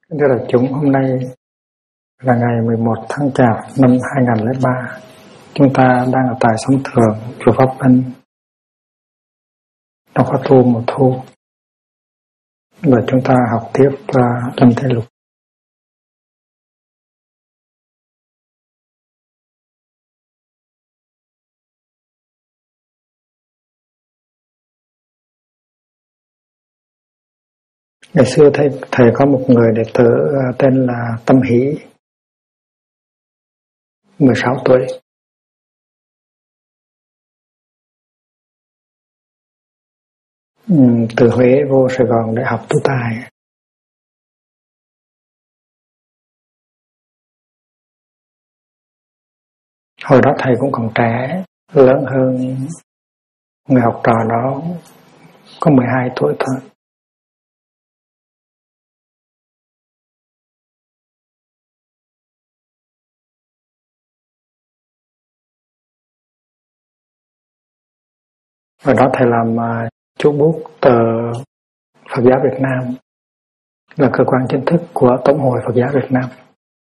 Thưa đại chúng, hôm nay là ngày 11 tháng Chạp năm 2003. Chúng ta đang ở tại Sông Thường, chùa Pháp Vân, trong khóa tu mùa thu. Và chúng ta học tiếp Lâm Thế Lục. Ngày xưa thầy có một người đệ tử tên là Tâm Hỷ, 16 tuổi. Từ Huế vô Sài Gòn để học tu tài. Hồi đó thầy cũng còn trẻ, lớn hơn người học trò đó có 12 tuổi thôi. Hồi đó thầy làm chú bút tờ Phật giáo Việt Nam, là cơ quan chính thức của Tổng hội Phật giáo Việt Nam.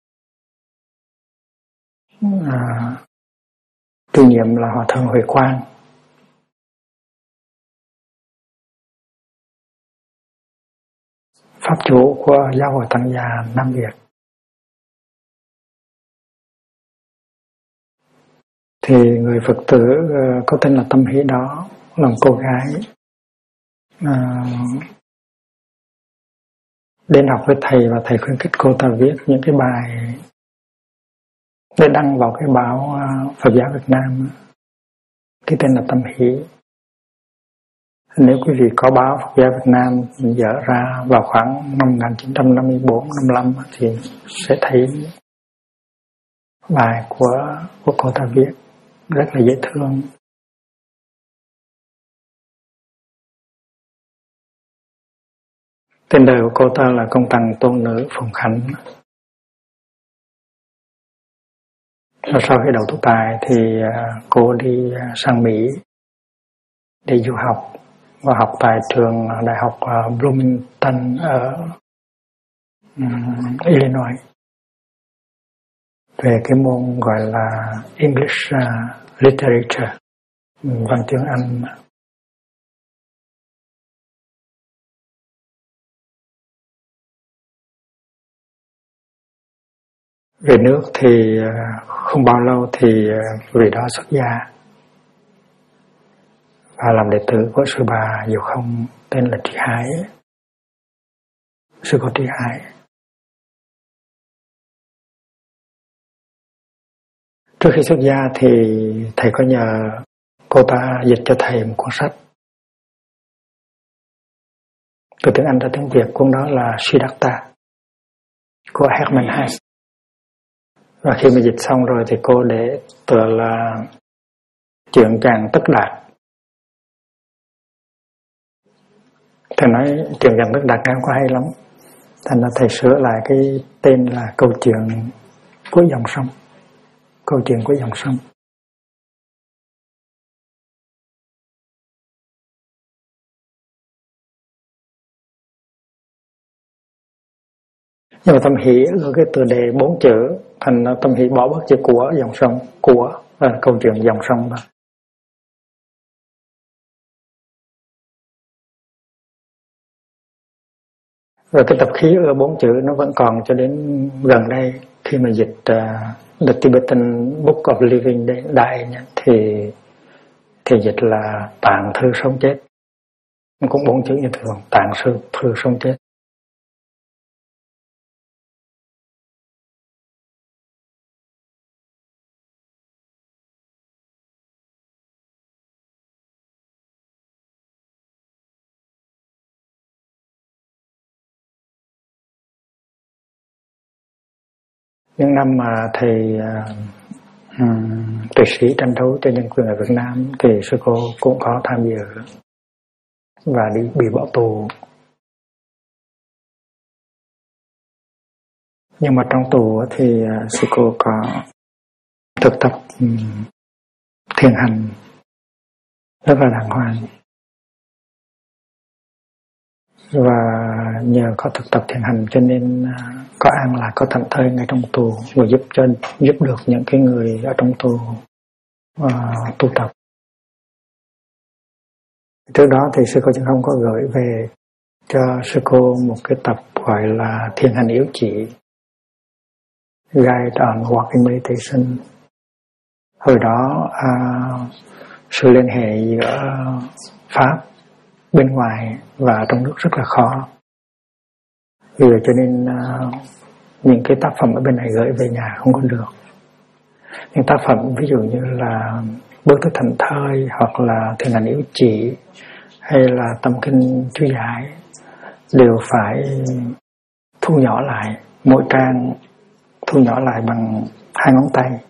Chủ nhiệm là Hòa thượng Huệ Quang. Pháp chủ của Giáo hội Tăng già Nam Việt. Thì người Phật tử có tên là Tâm Hỷ đó là một cô gái đến học với thầy, và thầy khuyến khích cô ta viết những cái bài để đăng vào cái báo Phật giáo Việt Nam, cái tên là Tâm Hỷ. Nếu quý vị có báo Phật giáo Việt Nam dở ra vào khoảng năm 1954-55 thì sẽ thấy bài của cô ta viết rất là dễ thương. Tên đời của cô ta là Công Tằng Tôn Nữ Phùng Khánh. Và sau khi đầu tu tài thì cô đi sang Mỹ để du học, và học tại trường đại học Bloomington ở Illinois về cái môn gọi là English Literature, văn chương Anh. Về nước thì không bao lâu thì vị đó xuất gia và làm đệ tử của sư bà Diệu Không tên là Trí Hải, sư cô Trí Hải. Trước khi xuất gia thì thầy có nhờ cô ta dịch cho thầy một cuốn sách từ tiếng Anh ra tiếng Việt. Cuốn đó là Siddhartha của Hermann Hesse. Và khi mà dịch xong rồi thì cô để tựa là Chuyện Chàng Tất Đạt. Thầy nói Chuyện Chàng Tất Đạt có hay lắm, thành ra thầy sửa lại cái tên là Câu Chuyện Cuối Dòng Sông. Câu chuyện của dòng sông. Nhưng mà Tâm Hỷ là cái tựa đề 4 chữ, thành Tâm Hỷ bỏ bớt chữ của dòng sông, của là câu chuyện dòng sông đó. Rồi cái tập khí ở 4 chữ nó vẫn còn cho đến gần đây, khi mà dịch The Tibetan Book of Living Đại thì dịch là Tạng Thư Sống Chết. Cũng 4 chữ như thường, Tạng Thư Sống Chết. Những năm mà thầy tuệ sĩ tranh đấu cho nhân quyền ở Việt Nam thì sư cô cũng có tham dự và bị bỏ tù. Nhưng mà trong tù thì sư cô có thực tập thiền hành rất là đàng hoàng. Và nhờ có thực tập thiền hành cho nên có an lạc, có thảnh thơi ngay trong tù, và giúp được những cái người ở trong tù tu tập. Trước đó thì sư cô Chân Không có gửi về cho sư cô một cái tập gọi là thiền hành yếu chỉ, Guide on Walking Meditation. Hồi đó sự liên hệ giữa Pháp bên ngoài và trong nước rất là khó. Vì vậy cho nên những cái tác phẩm ở bên này gửi về nhà không có được. Những tác phẩm ví dụ như là Bước Thức Thảnh Thơi, hoặc là thiền hành yếu chỉ, hay là tâm kinh chú giải đều phải thu nhỏ lại, mỗi trang thu nhỏ lại bằng 2 ngón tay.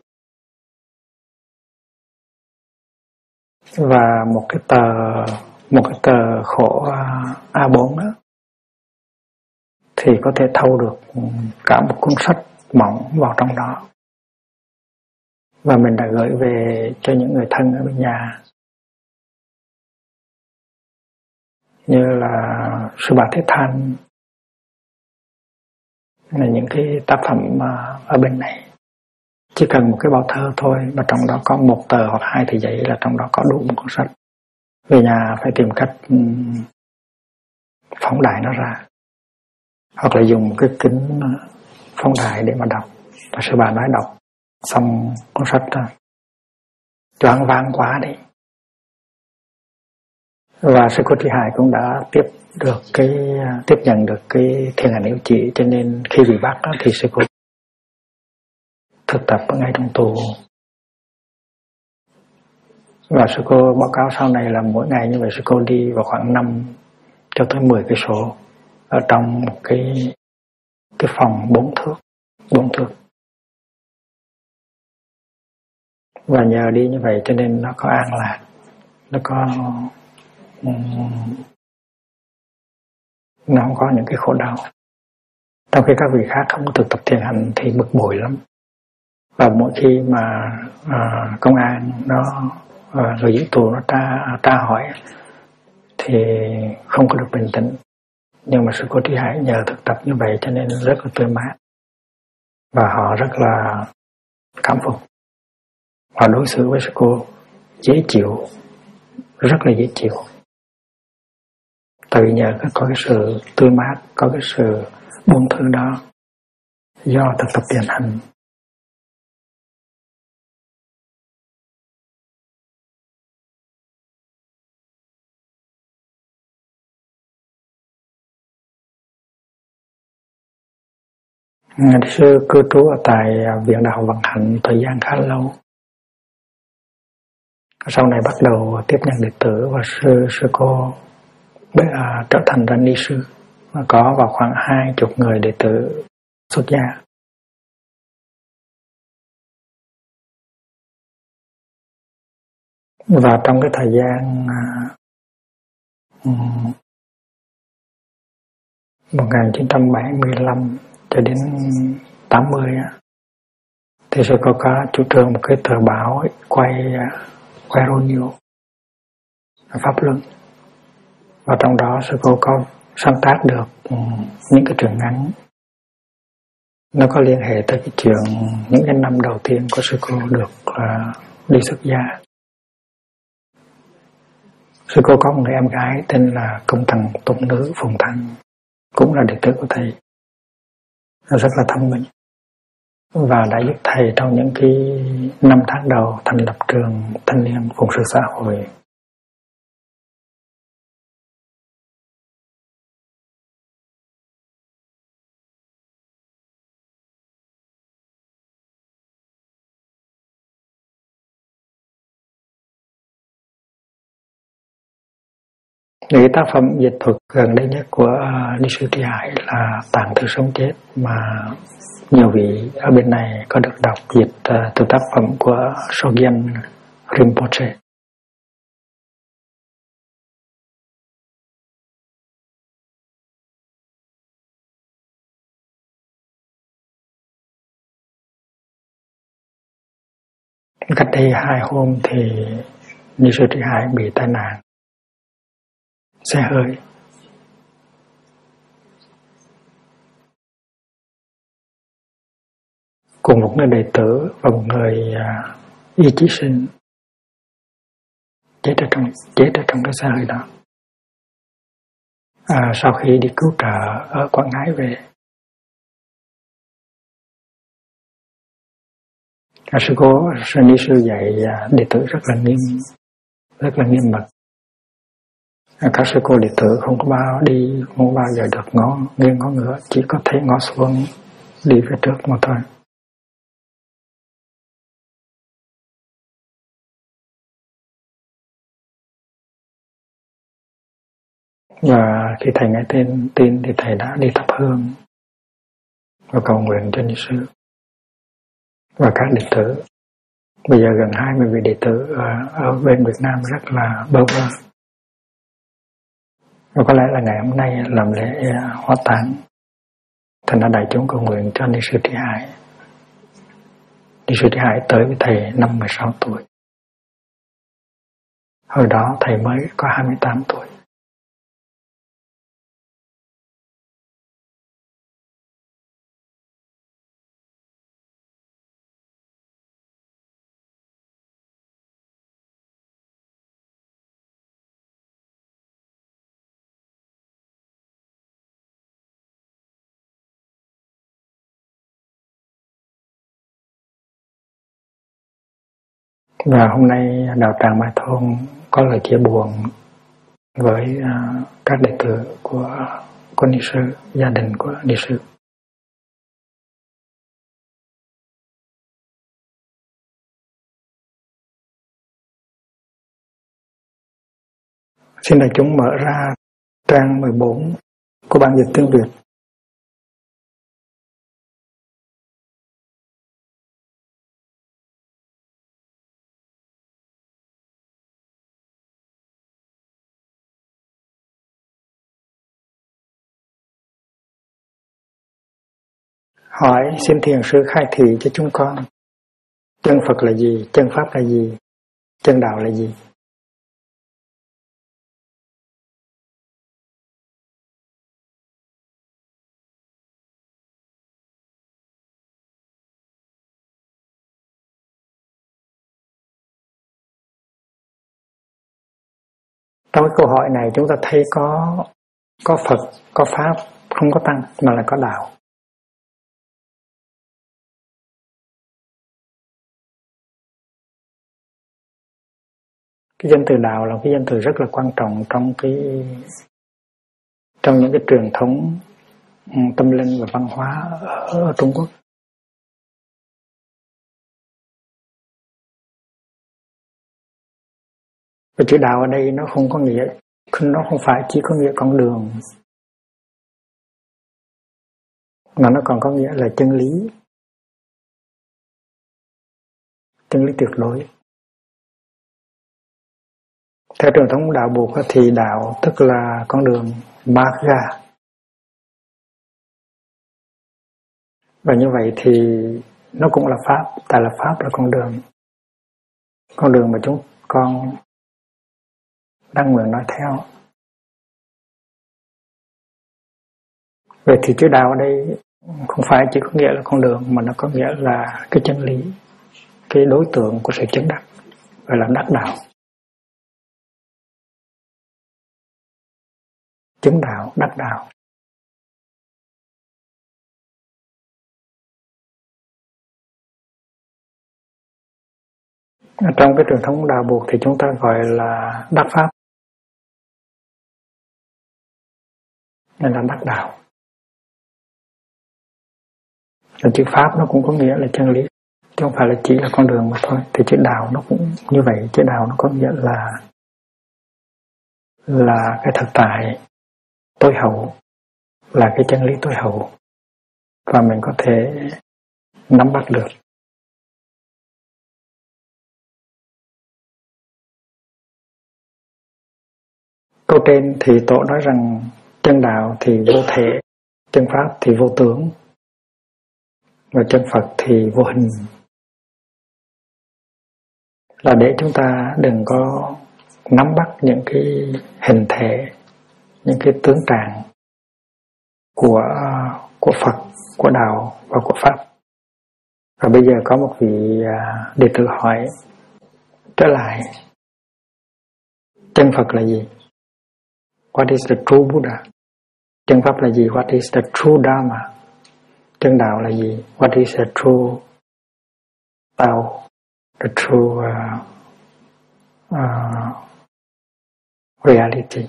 Và một cái tờ khổ A4 đó thì có thể thâu được cả một cuốn sách mỏng vào trong đó. Và mình đã gửi về cho những người thân ở bên nhà, như là sư bà Thế Thanh, là những cái tác phẩm ở bên này. Chỉ cần một cái bao thơ thôi mà trong đó có 1 tờ hoặc 2 tờ giấy là trong đó có đủ một cuốn sách. Về nhà phải tìm cách phóng đại nó ra, hoặc là dùng cái kính phóng đại để mà đọc. Và sư bà nói đọc xong cuốn sách choáng váng quá đi. Và sư cô Tri Hải cũng đã tiếp nhận được cái thiền hành yếu chỉ, cho nên khi bị bắt đó, thì sư cô thực tập ở ngay trong tù. Và sư cô báo cáo sau này là mỗi ngày như vậy sư cô đi vào khoảng 5 cho tới 10 cây số ở trong một cái phòng 4 thước. Và nhờ đi như vậy cho nên nó có an lạc, nó không có những cái khổ đau. Trong khi các vị khác không có thực tập thiền hành thì bực bội lắm. Và mỗi khi mà công an người giữ tù nó tra hỏi thì không có được bình tĩnh. Nhưng mà sư cô Tri Hải nhờ thực tập như vậy cho nên rất là tươi mát, và họ rất là cảm phục. Họ đối xử với sư cô dễ chịu, rất là dễ chịu. Từ nhờ có cái sự tươi mát, có cái sự buông thư đó do thực tập thiền hành. Ngài sư cư trú ở tại Viện Đạo Vận Hạnh thời gian khá lâu. Sau này bắt đầu tiếp nhận đệ tử, và sư cô trở thành ra ni sư, và có vào khoảng 20 người đệ tử xuất gia. Và trong cái thời gian 1975 cho đến 80 thì sư cô có chủ trương một cái tờ báo quay radio Pháp Luân, và trong đó sư cô có sáng tác được những cái truyện ngắn. Nó có liên hệ tới cái chuyện những cái năm đầu tiên của sư cô được đi xuất gia. Sư cô có một người em gái tên là Công Thần Tụng Nữ Phùng Thanh, cũng là đệ tử của thầy, rất là thông minh, và đã giúp thầy trong những cái 5 tháng đầu thành lập trường thanh niên phụng sự xã hội. Những tác phẩm dịch thuật gần đây nhất của Ni sư Tri Hải là Tạng Thư Sống Chết, mà nhiều vị ở bên này có được đọc dịch từ tác phẩm của Sogyal Rinpoche. Cách đây 2 hôm thì Ni sư Tri Hải bị tai nạn xe hơi, một người đệ tử và một người y chí sinh chết ở trong cái xe hơi đó. Sau khi đi cứu trợ ở Quảng Ngãi về, sư ni sư dạy đệ tử rất là nghiêm mật. Các sư cô đệ tử không bao giờ được nghiêng ngó ngửa, chỉ có thể ngó xuống đi về trước mà thôi. Và khi thầy nghe tin thì thầy đã đi thắp hương và cầu nguyện cho ni sư và các đệ tử. Bây giờ gần 20 vị đệ tử ở bên Việt Nam rất là bơ vơ. Và có lẽ là ngày hôm nay làm lễ hóa táng, thành ra đại chúng cầu nguyện cho ni sư Trí Hải. Ni sư Trí Hải tới với thầy năm 16 tuổi. Hồi đó thầy mới có 28 tuổi. Và hôm nay đạo tràng Mai Thôn có lời chia buồn với các đệ tử của ni sư, gia đình của ni sư. Xin đại chúng mở ra trang 14 của bản dịch tiếng Việt. Hỏi xin thiền sư khai thị cho chúng con, chân Phật là gì, chân Pháp là gì, chân Đạo là gì? Trong cái câu hỏi này chúng ta thấy có Phật, có Pháp, không có Tăng mà là có Đạo. Cái danh từ Đạo là cái danh từ rất là quan trọng trong những cái truyền thống tâm linh và văn hóa ở Trung Quốc. Và chữ Đạo ở đây nó không có nghĩa, nó không phải chỉ có nghĩa con đường, mà nó còn có nghĩa là chân lý tuyệt đối. Theo truyền thống đạo Bụt thì đạo tức là con đường Magga. Và như vậy thì nó cũng là Pháp, tại là Pháp là con đường mà chúng con đang nguyện nói theo. Vậy thì chữ đạo ở đây không phải chỉ có nghĩa là con đường, mà nó có nghĩa là cái chân lý, cái đối tượng của sự chứng đắc, gọi là đắc đạo. Chứng đạo, đắc đạo. Trong cái truyền thống đạo Bụt thì chúng ta gọi là đắc Pháp, nên là đắc đạo. Và chữ Pháp nó cũng có nghĩa là chân lý, chứ không phải là chỉ là con đường mà thôi. Thì chữ đạo nó cũng như vậy, chữ đạo nó có nghĩa là cái thực tại tối hậu, là cái chân lý tối hậu, và mình có thể nắm bắt được. Câu trên thì Tổ nói rằng chân đạo thì vô thể, chân Pháp thì vô tướng, và chân Phật thì vô hình. Là để chúng ta đừng có nắm bắt những cái hình thể, những cái tướng trạng của Phật, của Đạo và của Pháp. Và bây giờ có một vị đệ tử hỏi trở lại, chân Phật là gì? What is the true Buddha? Chân Pháp là gì? What is the true Dharma? Chân Đạo là gì? What is the true Tao? The true reality?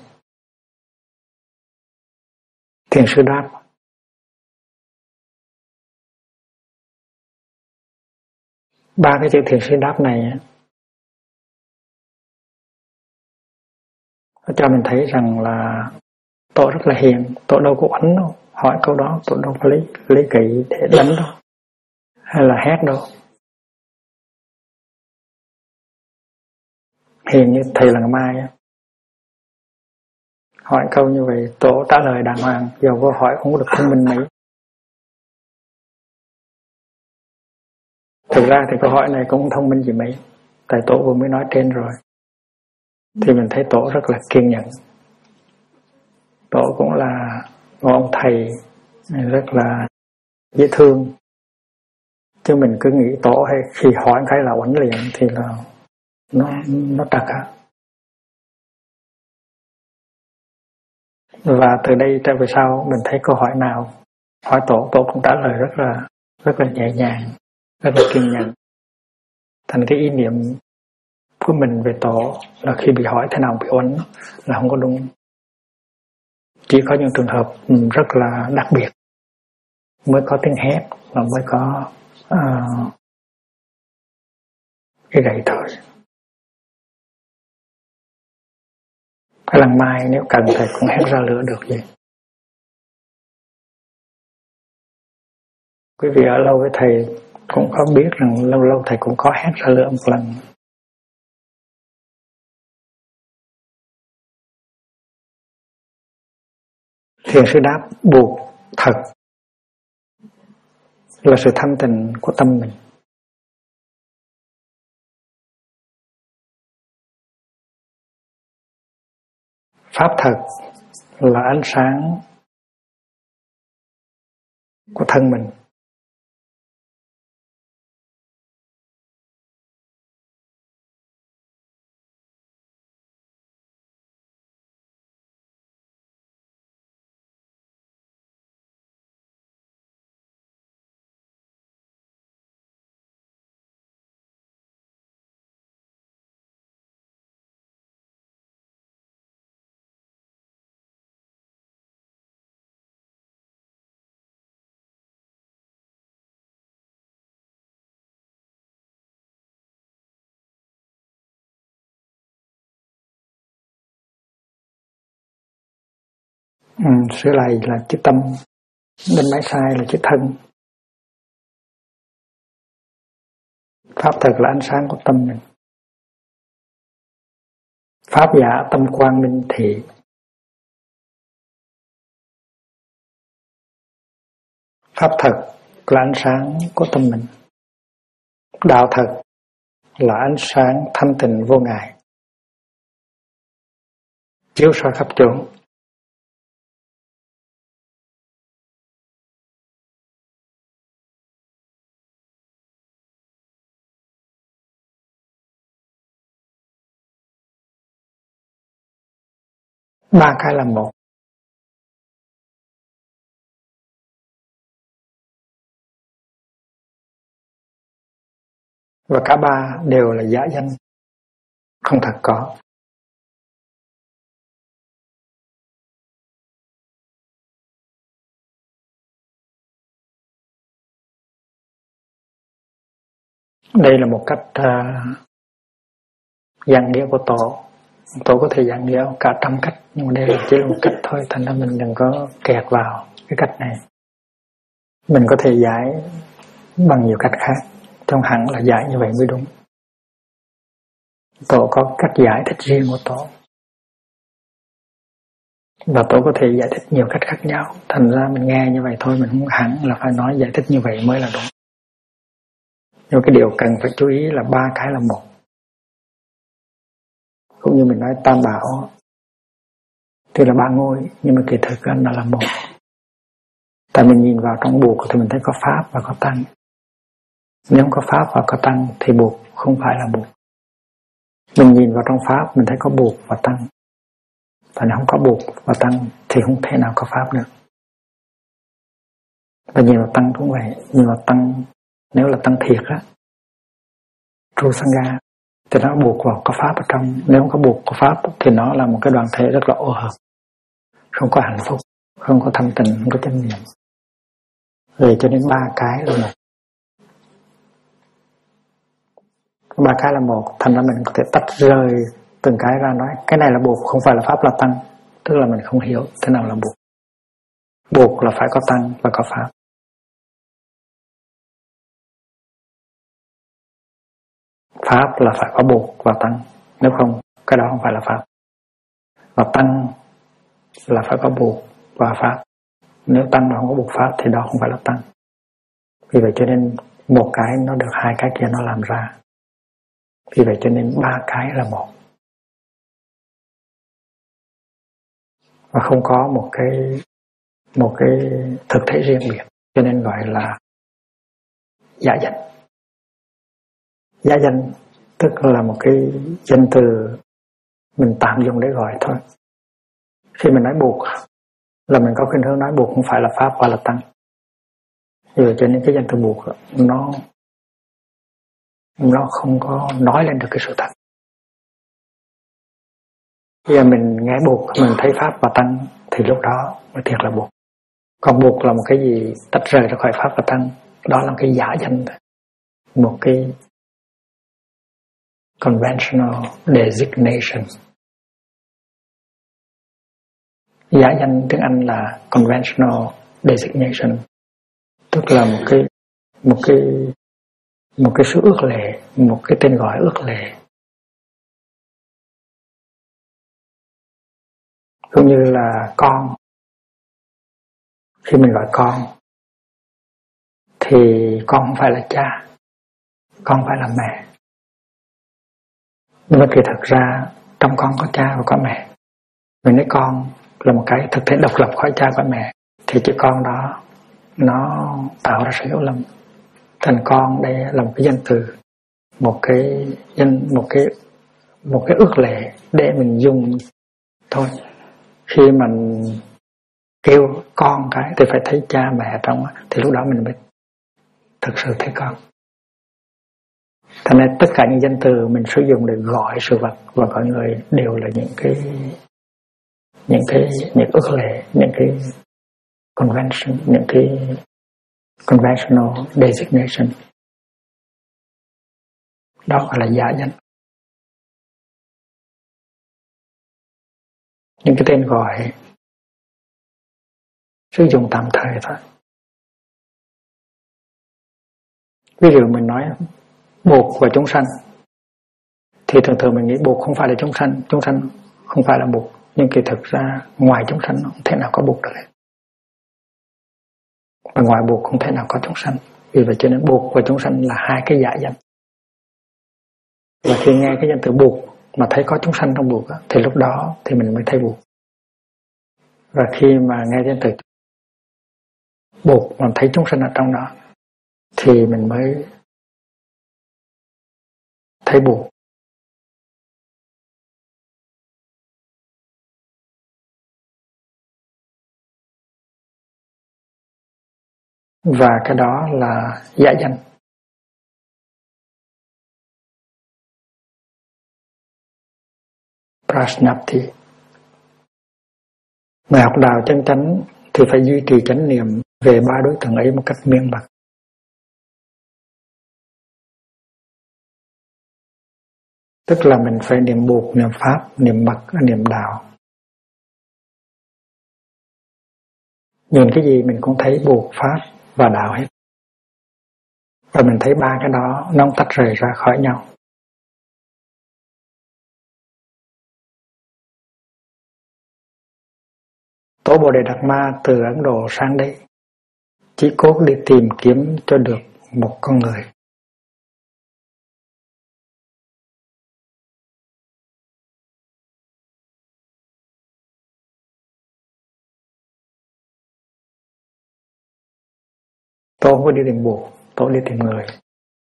Thiền sư đáp, ba cái chữ thiền sư đáp này cho mình thấy rằng là Tổ rất là hiền. Tổ đâu có oánh đâu, hỏi câu đó Tổ đâu có lấy gậy để đánh đâu, hay là hét đâu. Hiền như thầy Lăng Mai hỏi câu như vậy Tổ trả lời đàng hoàng, dầu có hỏi không có được thông minh mấy. Thực ra thì câu hỏi này cũng không thông minh gì mấy, tại Tổ vừa mới nói trên rồi. Thì mình thấy Tổ rất là kiên nhẫn. Tổ cũng là một ông thầy rất là dễ thương. Chứ mình cứ nghĩ Tổ hay khi hỏi cái là oánh liền thì là nó trật á. Và từ đây trở về sau mình thấy câu hỏi nào hỏi Tổ cũng trả lời rất là nhẹ nhàng, rất là kiên nhẫn. Thành cái ý niệm của mình về Tổ là khi bị hỏi thế nào bị oánh là không có đúng. Chỉ có những trường hợp rất là đặc biệt mới có tiếng hét và mới có cái gậy thôi. Cái Lăng Mai nếu cần thầy cũng hét ra lửa được vậy. Quý vị ở lâu với thầy cũng có biết rằng lâu lâu thầy cũng có hét ra lửa một lần. Thiền sư đáp buộc thật là sự thanh tịnh của tâm mình. Pháp thật là ánh sáng của thân mình. Sửa lại là chữ tâm, bên máy sai là chữ thân. Pháp thật là ánh sáng của tâm mình. Pháp giả tâm quang minh thị. Pháp thật là ánh sáng của tâm mình. Đạo thật là ánh sáng thanh tịnh vô ngại, chiếu soi khắp chốn. Ba cái là một. Và cả ba đều là giả danh, không thật có. Đây là một cách giảng nghĩa của Tổ. Tổ có thể giảng nghĩa cả trăm cách, nhưng mà đây là chỉ là một cách thôi, thành ra mình đừng có kẹt vào cái cách này. Mình có thể giải bằng nhiều cách khác, trong hẳn là giải như vậy mới đúng. Tổ có cách giải thích riêng của Tổ, và Tổ có thể giải thích nhiều cách khác nhau. Thành ra mình nghe như vậy thôi, mình không hẳn là phải nói giải thích như vậy mới là đúng. Nhưng cái điều cần phải chú ý là ba cái là một. Cũng như mình nói tam bảo thì là ba ngôi, nhưng mà kỳ thực nó là một. Tại mình nhìn vào trong buộc thì mình thấy có Pháp và có Tăng. Nếu không có pháp và có tăng thì buộc không phải là buộc. Mình nhìn vào trong pháp mình thấy có buộc và tăng, và nếu không có buộc và tăng thì không thể nào có pháp được. Và nhìn vào tăng cũng vậy, nhìn vào tăng, nếu là tăng thiệt á, True Sangha, thì nó buộc vào có pháp ở trong. Nếu không có buộc có pháp thì nó là một cái đoàn thể rất là ô hợp, không có hạnh phúc, không có thanh tịnh, không có chánh niệm. Vậy cho nên ba cái là một. Ba cái là một, thành ra mình có thể tách rời từng cái ra nói cái này là buộc, không phải là pháp là tăng. Tức là mình không hiểu thế nào là buộc. Buộc là phải có tăng và có pháp. Pháp là phải có buộc và tăng, nếu không cái đó không phải là pháp. Và tăng là phải có buộc và pháp. Nếu tăng mà không có buộc pháp thì đó không phải là tăng. Vì vậy cho nên một cái nó được hai cái kia nó làm ra. Vì vậy cho nên ba cái là một. Và không có một cái thực thể riêng biệt, cho nên gọi là giả danh. Giả danh tức là một cái danh từ mình tạm dùng để gọi thôi. Khi mình nói buộc là mình có khuynh hướng nói buộc không phải là pháp hoặc là tăng. Vì vậy cho nên cái danh từ buộc nó không có nói lên được cái sự thật. Bây giờ mình nghe buộc, mình thấy pháp và tăng thì lúc đó mới thiệt là buộc. Còn buộc là một cái gì tách rời ra khỏi pháp và tăng, đó là cái giả danh, một cái conventional designation. Giả danh tiếng Anh là conventional designation, tức là một cái sự ước lệ, một cái tên gọi ước lệ. Cũng như là con, khi mình gọi con thì con không phải là cha, con không phải là mẹ. Nhưng mà kỳ thực ra trong con có cha và có mẹ. Mình nói con là một cái thực thể độc lập khỏi cha và mẹ thì chữ con đó nó tạo ra sự hiểu lầm. Thành con đây là một cái danh từ, một cái ước lệ để mình dùng thôi. Khi mình kêu con cái thì phải thấy cha mẹ trong, thì lúc đó mình mới thực sự thấy con. Thành nên tất cả những danh từ mình sử dụng để gọi sự vật và gọi người đều là những ước lệ, những cái convention, những cái conventional designation. Đó gọi là giả danh. Những cái tên gọi sử dụng tạm thời thôi. Ví dụ mình nói buộc và chúng sanh thì thường thường mình nghĩ buộc không phải là chúng sanh không phải là buộc, nhưng kỳ thực ra ngoài chúng sanh không thể nào có buộc được. Và ngoài buộc không thể nào có chúng sanh. Vì vậy cho nên buộc và chúng sanh là hai cái giả danh. Và khi nghe cái danh từ buộc mà thấy có chúng sanh trong buộc thì lúc đó thì mình mới thấy buộc. Và khi mà nghe danh từ buộc mà thấy chúng sanh ở trong đó thì mình mới thấy buộc. Và cái đó là giả danh. Prajnapti. Người học đạo chân chánh thì phải duy trì chánh niệm về ba đối tượng ấy một cách miên mật. Tức là mình phải niệm buộc, niệm pháp, niệm mật, niệm đạo. Nhìn cái gì mình cũng thấy buộc, pháp và đạo hết. Và mình thấy ba cái đó nó không tách rời ra khỏi nhau. Tổ Bồ Đề Đạt Ma từ Ấn Độ sang đây chỉ cốt đi tìm kiếm cho được một con người. Tổ không có đi tìm buộc, tổ đi tìm người.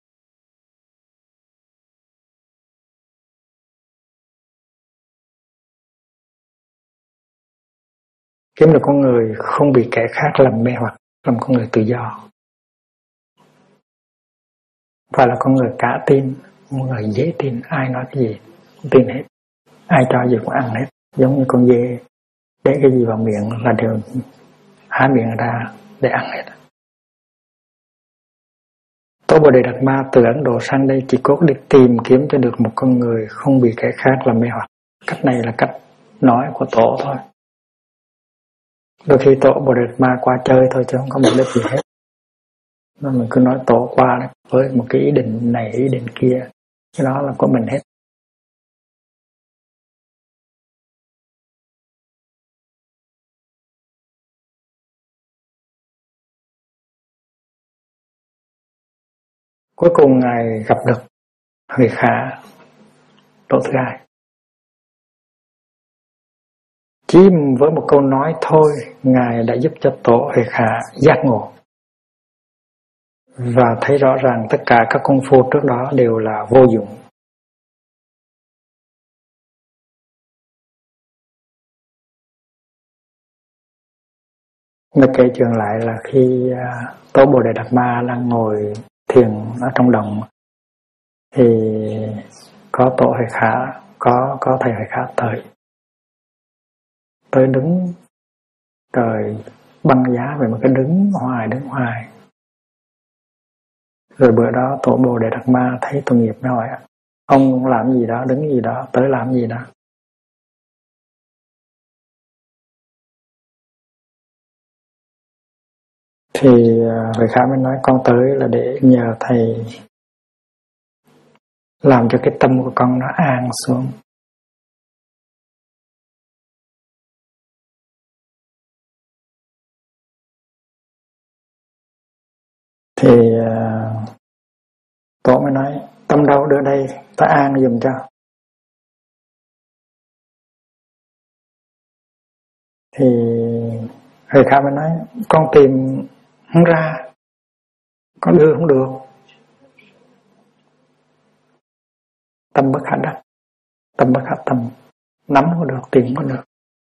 kiếm được con người không bị kẻ khác làm mê hoặc, làm con người tự do, và là con người cả tin, con người dễ tin, ai nói cái gì cũng tin hết, ai cho gì cũng ăn hết, giống như con dê để cái gì vào miệng là đều há miệng ra để ăn hết. Tổ Bồ Đề Đạt Ma từ Ấn Độ sang đây chỉ cốt để tìm kiếm cho được một con người không bị kẻ khác làm mê hoặc. Cách này là cách nói của Tổ thôi. Đôi khi Tổ Bồ Đề Đạt Ma qua chơi thôi chứ không có mục đích gì hết. Nên mình cứ nói Tổ qua với một cái ý định này, ý định kia, cái đó là của mình hết. Cuối cùng Ngài gặp được Huệ Khả, Tổ thứ hai. Chỉ với một câu nói thôi, Ngài đã giúp cho Tổ Huệ Khả giác ngộ và thấy rõ ràng tất cả các công phu trước đó đều là vô dụng. Mới kể chuyện lại là khi Tổ Bồ Đề Đạt Ma đang ngồi thiền ở trong đồng, thì có Tổ Huệ Khả, có thầy Huệ Khả tới đứng, trời băng giá về một cái đứng hoài. Rồi bữa đó Tổ Bồ Đề Đạt Ma thấy tội nghiệp mới hỏi: ông làm gì đó, đứng gì đó, tới làm gì đó? Thì Huệ Khả mới nói: con tới là để nhờ thầy làm cho cái tâm của con nó an xuống. Thì Tổ mới nói: tâm đâu đưa đây, ta an giùm cho. Thì Huệ Khả mới nói: con tìm không ra, con đưa không được. Tâm bất khả đắc, tâm bất khả tâm, nắm không được, tìm không được.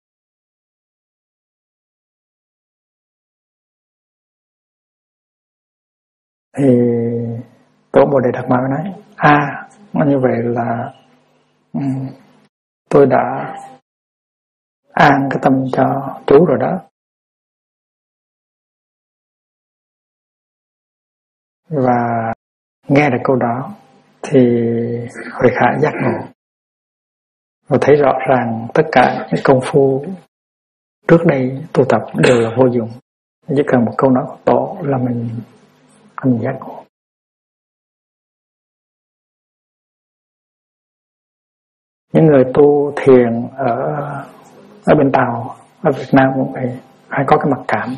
Thì Tổ Bồ Đề Đạt Ma mới nói: như vậy là tôi đã an cái tâm cho chú rồi đó. Và nghe được câu đó thì Huệ Khả giác ngộ và thấy rõ ràng tất cả những công phu trước đây tu tập đều là vô dụng, chỉ cần một câu nói của Tổ là mình giác ngộ. Những người tu thiền ở bên Tàu, ở Việt Nam cũng vậy, hay có cái mặc cảm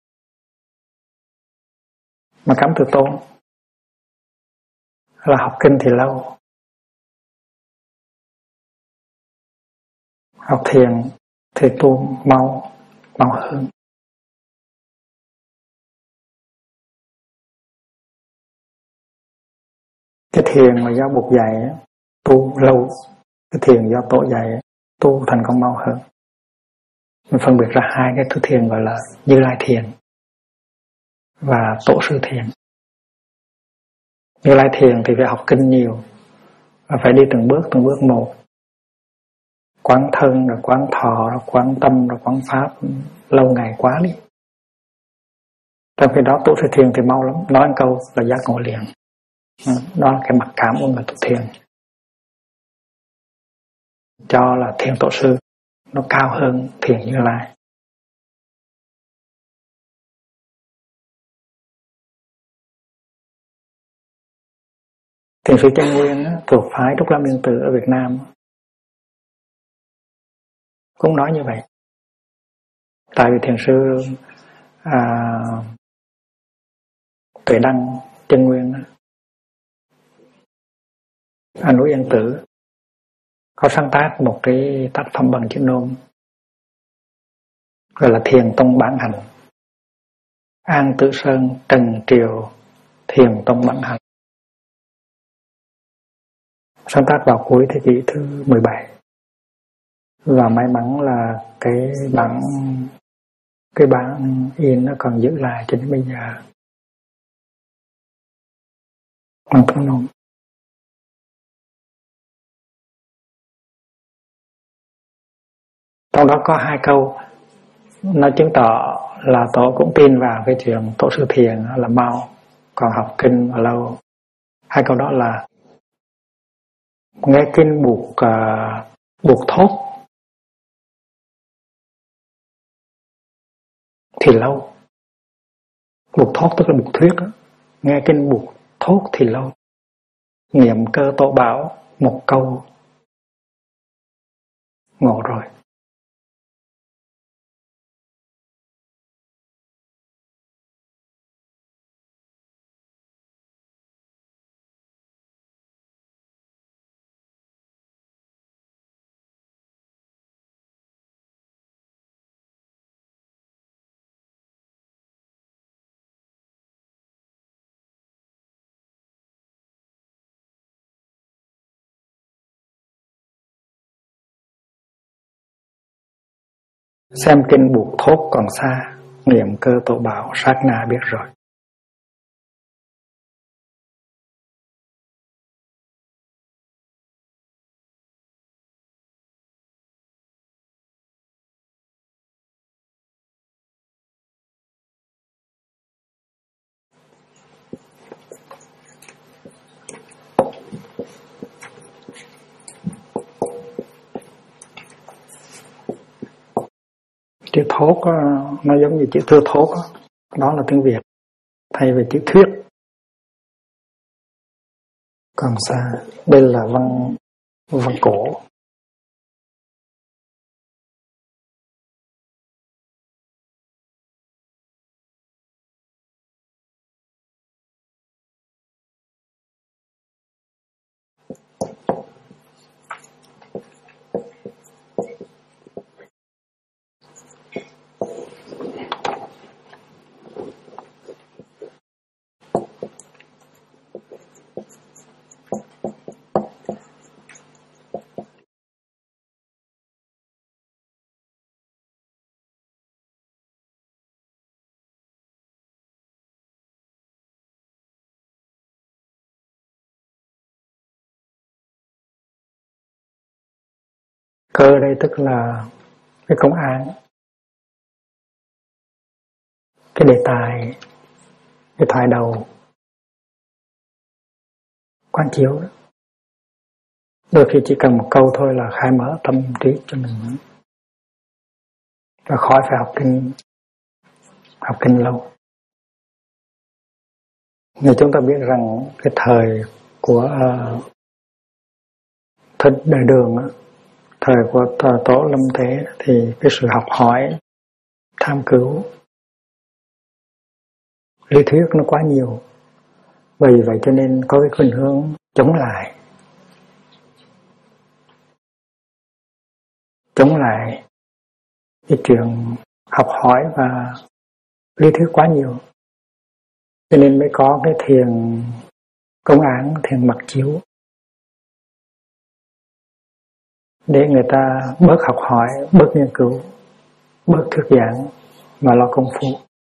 từ tôn, là học kinh thì lâu, học thiền thì tu mau hơn. Cái thiền mà do Bụt dạy tu lâu, cái thiền do Tổ dạy tu thành công mau hơn. Mình phân biệt ra hai cái thứ thiền gọi là Như Lai thiền và Tổ sư thiền. Như Lai thiền thì phải học kinh nhiều và phải đi từng bước một, quán thân rồi quán thọ rồi quán tâm rồi quán pháp, lâu ngày quá đi. Trong khi đó Tổ sư thiền thì mau lắm, nói một câu là giác ngộ liền. Đó là cái mặc cảm của người tu thiền, cho là thiền Tổ sư nó cao hơn thiền Như Lai. Thiền sư Chân Nguyên thuộc phái Trúc Lâm Yên Tử ở Việt Nam cũng nói như vậy. Tại vì thiền sư Tuệ Đăng Chân Nguyên ở núi Yên Tử có sáng tác một cái tác phẩm bằng chữ nôm gọi là Thiền Tông Bản Hành. An Tử Sơn Trần Triều Thiền Tông Bản Hành, sáng tác vào cuối thế kỷ thứ 17. Và may mắn là cái bản cái bản in nó còn giữ lại cho đến bây giờ. Bằng Phnom Nôm. Trong đó có 2 câu nó chứng tỏ là Tổ cũng tin vào cái chuyện Tổ sư thiền là mau, còn học kinh mà lâu. 2 câu đó là nghe kinh buộc thốt thì lâu. Buộc thốt tức là buộc thuyết đó. Nghe kinh buộc thốt thì lâu. Niệm cơ Tổ bảo 1 câu ngộ rồi. Xem kinh buộc thốt còn xa, niệm cơ Tổ bảo sát na biết rồi. Chữ thốt nó giống như chữ thưa thốt đó là tiếng Việt, thay vì chữ thuyết. Còn xa, đây là văn cổ. Cơ đây tức là cái công án, cái đề tài, cái thoại đầu, quán chiếu đó. Đôi khi chỉ cần 1 câu thôi là khai mở tâm trí cho mình, và khỏi phải học kinh lâu. Như chúng ta biết rằng cái thời của đời Đường đó, thời của Tổ Lâm Tế thì cái sự học hỏi, tham cứu, lý thuyết nó quá nhiều. Vì vậy cho nên có cái khuynh hướng chống lại cái chuyện học hỏi và lý thuyết quá nhiều. Cho nên mới có cái thiền công án, thiền mặc chiếu, để người ta bớt học hỏi, bớt nghiên cứu, bớt thuyết giảng mà lo công phu.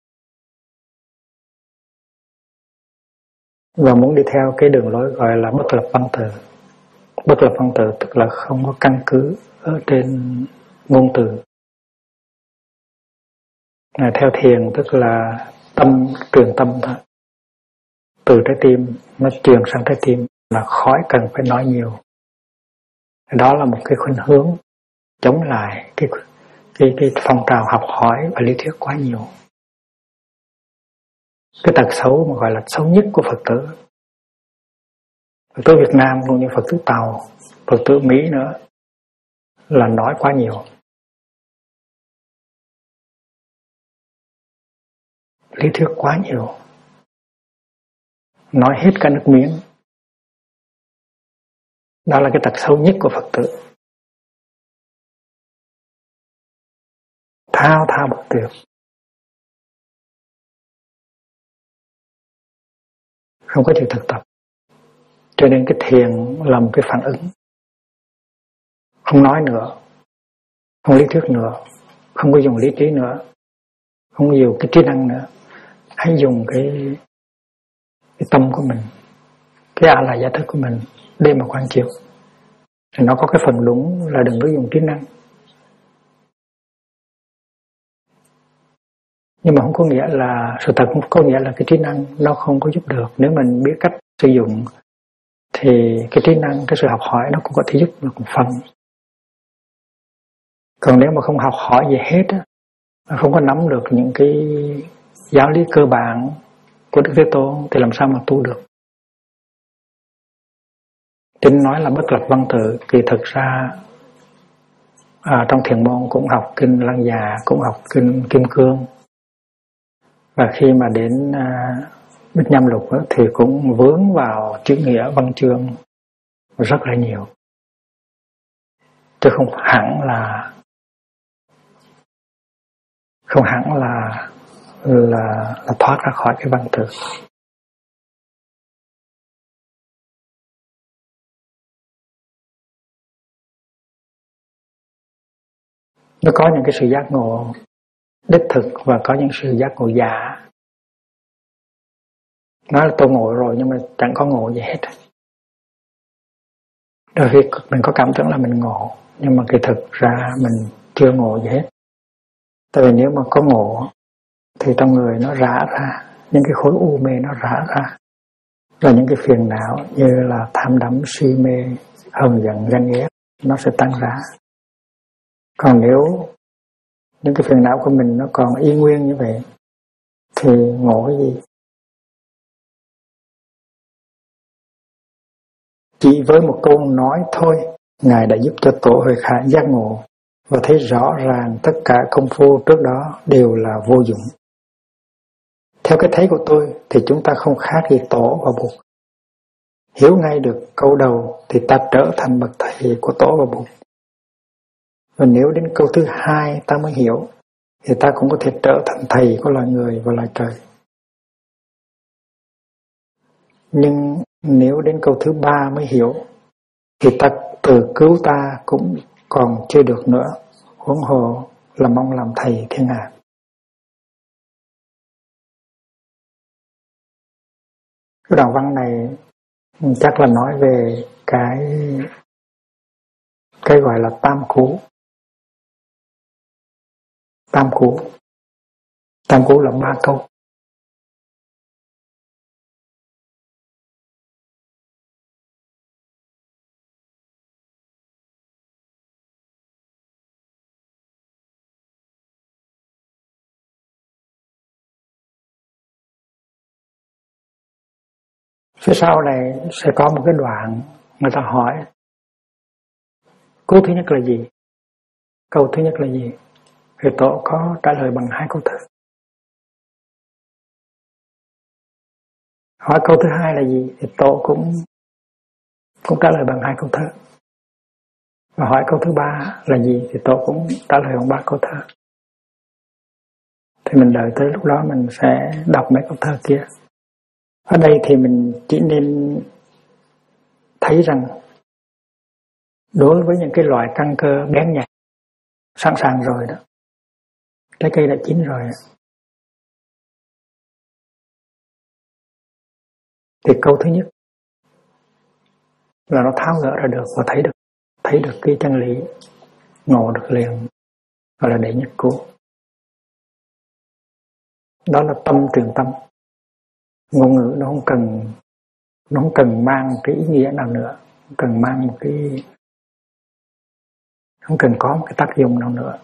Và muốn đi theo cái đường lối gọi là bất lập văn tự. Bất lập văn tự tức là không có căn cứ ở trên ngôn từ. Theo thiền tức là tâm truyền tâm thôi. Từ trái tim nó truyền sang trái tim, là khỏi cần phải nói nhiều. Đó là một cái khuynh hướng chống lại cái phong trào học hỏi và lý thuyết quá nhiều. Cái tật xấu mà gọi là xấu nhất của Phật tử Việt Nam cũng như Phật tử Tàu, Phật tử Mỹ nữa, là nói quá nhiều, lý thuyết quá nhiều, nói hết cả nước miếng. Đó là cái tật xấu nhất của Phật tử. Thao thao bất tuyệt, không có chịu thực tập. Cho nên cái thiền là một cái phản ứng, không nói nữa, không lý thuyết nữa, không có dùng lý trí nữa, không nhiều cái trí năng nữa. Hãy dùng cái tâm của mình, cái A là giả thức của mình để mà quán chiếu. Thì nó có cái phần đúng là đừng có dùng trí năng. Nhưng mà không có nghĩa là, sự thật không có nghĩa là cái trí năng nó không có giúp được. Nếu mình biết cách sử dụng thì cái trí năng, cái sự học hỏi nó cũng có thể giúp được một phần. Còn nếu mà không học hỏi gì hết á, không có nắm được những cái giáo lý cơ bản của Đức Thế Tôn thì làm sao mà tu được. Chính nói là bất lập văn tự, kỳ thực ra trong thiền môn cũng học kinh Lăng Già, cũng học kinh Kim Cương. Và khi mà đến Bích Nhâm Lục thì cũng vướng vào chữ nghĩa văn chương rất là nhiều. Chứ không hẳn là thoát ra khỏi cái văn tự. Nó có những cái sự giác ngộ đích thực và có những sự giác ngộ giả. Nói là tôi ngộ rồi nhưng mà chẳng có ngộ gì hết. Đôi khi mình có cảm tưởng là mình ngộ, nhưng mà kỳ thực ra mình chưa ngộ gì hết. Tại vì nếu mà có ngộ thì trong người nó rã ra, những cái khối u mê nó rã ra. Và những cái phiền não như là tham đắm, si mê, hờn giận, ganh ghét nó sẽ tăng ra. Còn nếu những cái phiền não của mình nó còn y nguyên như vậy thì ngộ cái gì? Chỉ với một câu nói thôi, Ngài đã giúp cho Tổ Huệ Khả giác ngộ và thấy rõ ràng tất cả công phu trước đó đều là vô dụng. Theo cái thấy của tôi thì chúng ta không khác gì Tổ và Bụt. Hiểu ngay được câu đầu thì ta trở thành bậc thầy của Tổ và Bụt. Và nếu đến câu thứ hai ta mới hiểu thì ta cũng có thể trở thành thầy của loài người và loài trời. Nhưng nếu đến câu thứ ba mới hiểu thì ta tự cứu ta cũng còn chưa được nữa, huống hồ là mong làm thầy thiên hạ. Cái đoạn văn này chắc là nói về cái gọi là tam cú. Tam cú là 3 câu. Phía sau này sẽ có một cái đoạn người ta hỏi cú thứ nhất là gì? Câu thứ nhất là gì? Thì Tổ có trả lời bằng 2 câu thơ. Hỏi câu thứ hai là gì? Thì Tổ cũng trả lời bằng 2 câu thơ. Và hỏi câu thứ ba là gì? Thì Tổ cũng trả lời bằng 3 câu thơ. Thì mình đợi tới lúc đó mình sẽ đọc mấy câu thơ kia. Ở đây thì mình chỉ nên thấy rằng đối với những cái loại căn cơ bén nhạy sẵn sàng rồi đó, trái cây đã chín rồi, thì câu thứ nhất là nó tháo gỡ ra được và thấy được cái chân lý, ngộ được liền, gọi là đệ nhất cú. Đó là tâm truyền tâm. Ngôn ngữ nó không cần mang cái ý nghĩa nào nữa, không cần mang một cái, không cần có một cái tác dụng nào nữa,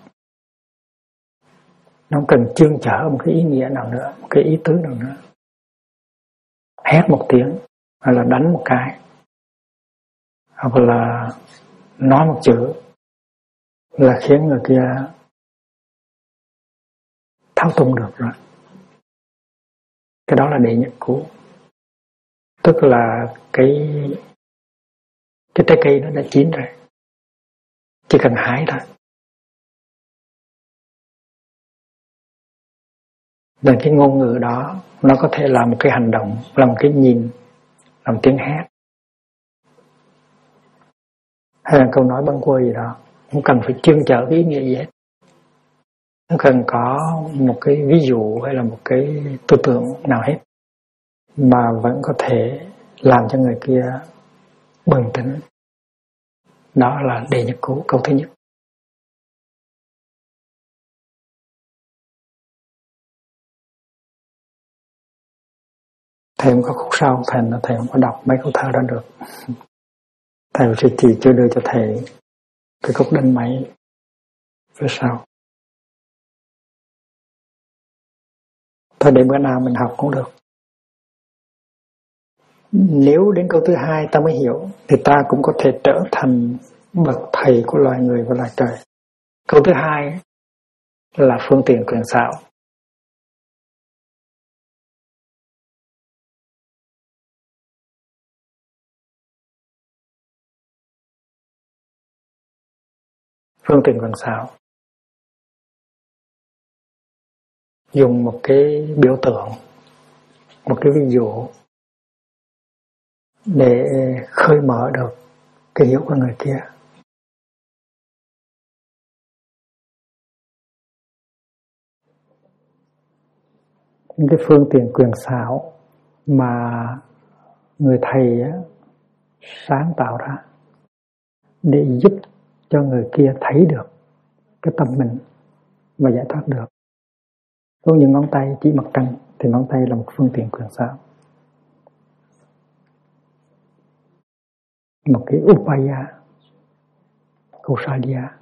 nó không cần chương chở một cái ý nghĩa nào nữa, một cái ý tứ nào nữa. Hét một tiếng hay là đánh một cái hoặc là nói một chữ là khiến người kia thao túng được rồi. Cái đó là đệ nhất cú. Tức là cái trái cây nó đã chín rồi, chỉ cần hái thôi. Và cái ngôn ngữ đó nó có thể là một cái hành động, là một cái nhìn, là một tiếng hát, hay là câu nói bâng quơ gì đó, không cần phải chương chở cái ý nghĩa gì hết. không cần có một cái ví dụ hay là một cái tư tưởng nào hết, mà vẫn có thể làm cho người kia bừng tỉnh. Đó là đề nhất cú, câu thứ nhất. Thầy không có khúc sau, thành là thầy không có đọc mấy câu thơ đó được. Thầy sẽ chỉ chưa đưa cho thầy cái khúc đánh máy phía sau. Thôi để bữa nào mình học cũng được. Nếu đến câu thứ hai ta mới hiểu, thì ta cũng có thể trở thành bậc thầy của loài người và loài trời. Câu thứ hai là phương tiện quyền xảo. Phương tiện quyền xảo dùng một cái biểu tượng, một cái ví dụ để khơi mở được cái hiểu của người kia. Những cái phương tiện quyền xảo mà người thầy sáng tạo ra để giúp cho người kia thấy được cái tâm mình và giải thoát được. Có những ngón tay chỉ mặt trăng thì ngón tay là một phương tiện quyền xảo. Một cái upaya, kausalya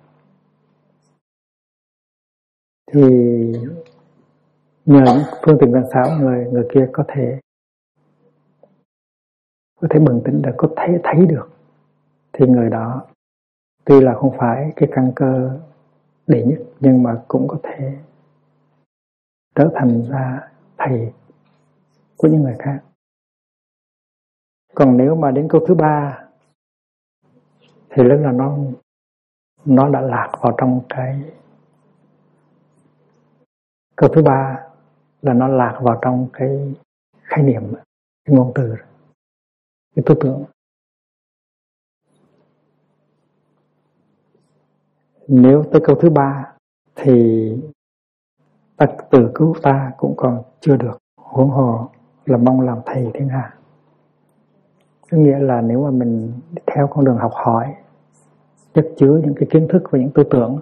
thì nhờ những phương tiện quyền xảo người kia có thể bừng tỉnh được, có thể thấy được, thì người đó tuy là không phải cái căn cơ đệ nhất nhưng mà cũng có thể trở thành ra thầy của những người khác. Còn nếu mà đến câu thứ ba thì lúc là nó đã lạc vào trong cái câu thứ ba là nó lạc vào trong cái khái niệm, cái ngôn từ, cái tư tưởng. Nếu tới câu thứ ba thì ta tự cứu ta cũng còn chưa được, huống hồ là mong làm thầy thiên hạ. Có nghĩa là nếu mà mình theo con đường học hỏi, chất chứa những cái kiến thức và những tư tưởng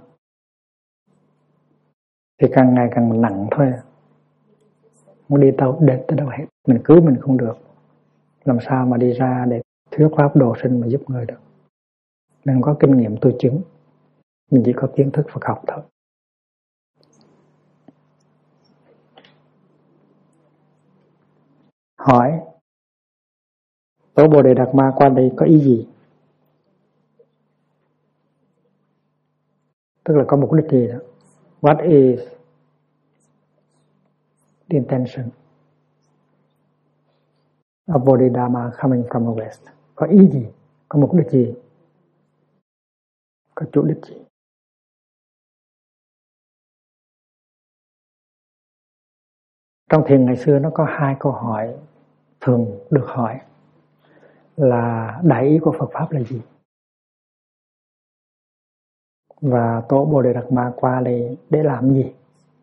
thì càng ngày càng nặng thôi, không đi đến tới đâu hết. Mình cứu mình không được, làm sao mà đi ra để thuyết pháp độ sinh mà giúp người được. Mình không có kinh nghiệm tu chứng, mình chỉ có kiến thức Phật học thôi. Hỏi Tổ Bồ Đề Đạt Ma qua đây có ý gì? Tức là có mục đích gì đó. What is the intention of Bodhidharma coming from the West? Có ý gì? Có mục đích gì? Có chủ đích gì? Trong thiền ngày xưa nó có hai câu hỏi thường được hỏi là đại ý của Phật Pháp là gì? Và Tổ Bồ Đề Đạt Ma qua đây để làm gì?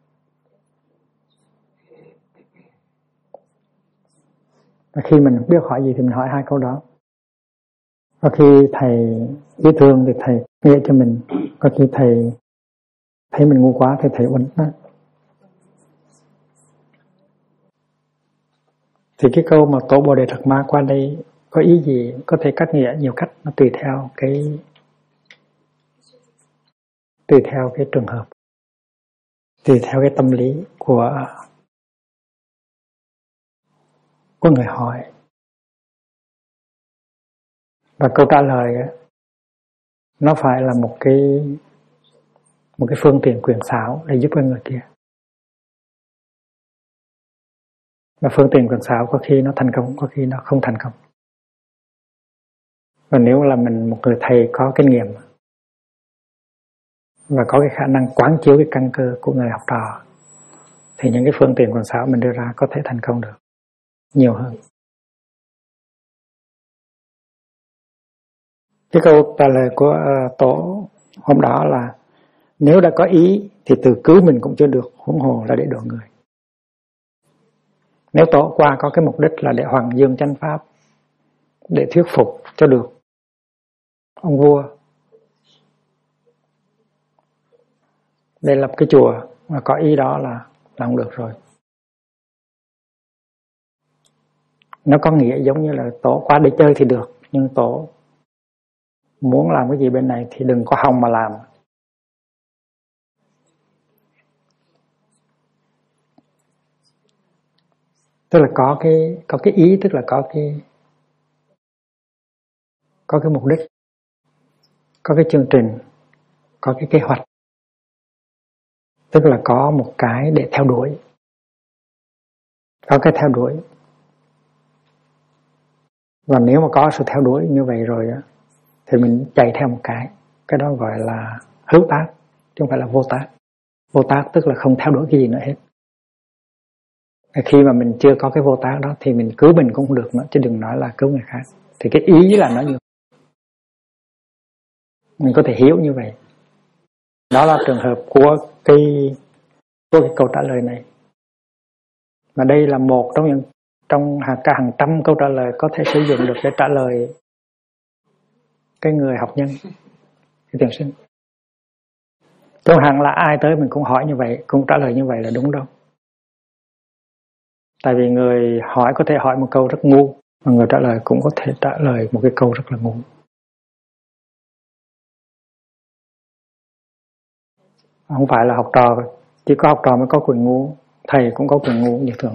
Và khi mình biết hỏi gì thì mình hỏi hai câu đó. Có khi thầy biết thương thì thầy nghĩa cho mình, có khi thầy thấy mình ngu quá thì thầy uốn đó. Thì cái câu mà Tổ Bồ Đề Đạt Ma qua đây có ý gì có thể cắt nghĩa nhiều cách, nó tùy theo cái trường hợp, tùy theo cái tâm lý của người hỏi. Và câu trả lời nó phải là một cái phương tiện quyền xảo để giúp người kia. Và phương tiện quyền xảo có khi nó thành công, có khi nó không thành công. Và nếu là mình một người thầy có kinh nghiệm và có cái khả năng quán chiếu cái căn cơ của người học trò thì những cái phương tiện quyền xảo mình đưa ra có thể thành công được nhiều hơn. Cái câu trả lời của Tổ hôm đó là Nếu đã có ý thì từ cứu mình cũng chưa được, huống hồ là để độ người. Nếu tổ qua có cái mục đích là để hoàng dương chánh pháp, để thuyết phục cho được ông vua, để lập cái chùa, mà có ý đó là không được rồi. Nó có nghĩa giống như là tổ qua để chơi thì được, nhưng tổ muốn làm cái gì bên này thì đừng có hòng mà làm. Tức là có cái ý, tức là có cái mục đích, có cái chương trình, có cái kế hoạch, tức là có một cái để theo đuổi, có cái theo đuổi. Và nếu mà có sự theo đuổi như vậy rồi á, thì mình chạy theo một cái đó gọi là hữu tác, chứ không phải là vô tác. Vô tác tức là không theo đuổi cái gì nữa hết. Khi mà mình chưa có cái vô tác đó thì mình cứu mình cũng không được nữa, chứ đừng nói là cứu người khác. Thì cái ý là nó như mình có thể hiểu như vậy. Đó là trường hợp của cái câu trả lời này. Và đây là một trong hàng trăm câu trả lời có thể sử dụng được để trả lời cái người học nhân, cái thiền sinh. Chẳng hạn là ai tới mình cũng hỏi như vậy, cũng trả lời như vậy là đúng đâu. Tại vì người hỏi có thể hỏi một câu rất ngu, mà người trả lời cũng có thể trả lời một cái câu rất là ngu. Không phải là học trò, chỉ có học trò mới có quyền ngu, thầy cũng có quyền ngu như thường.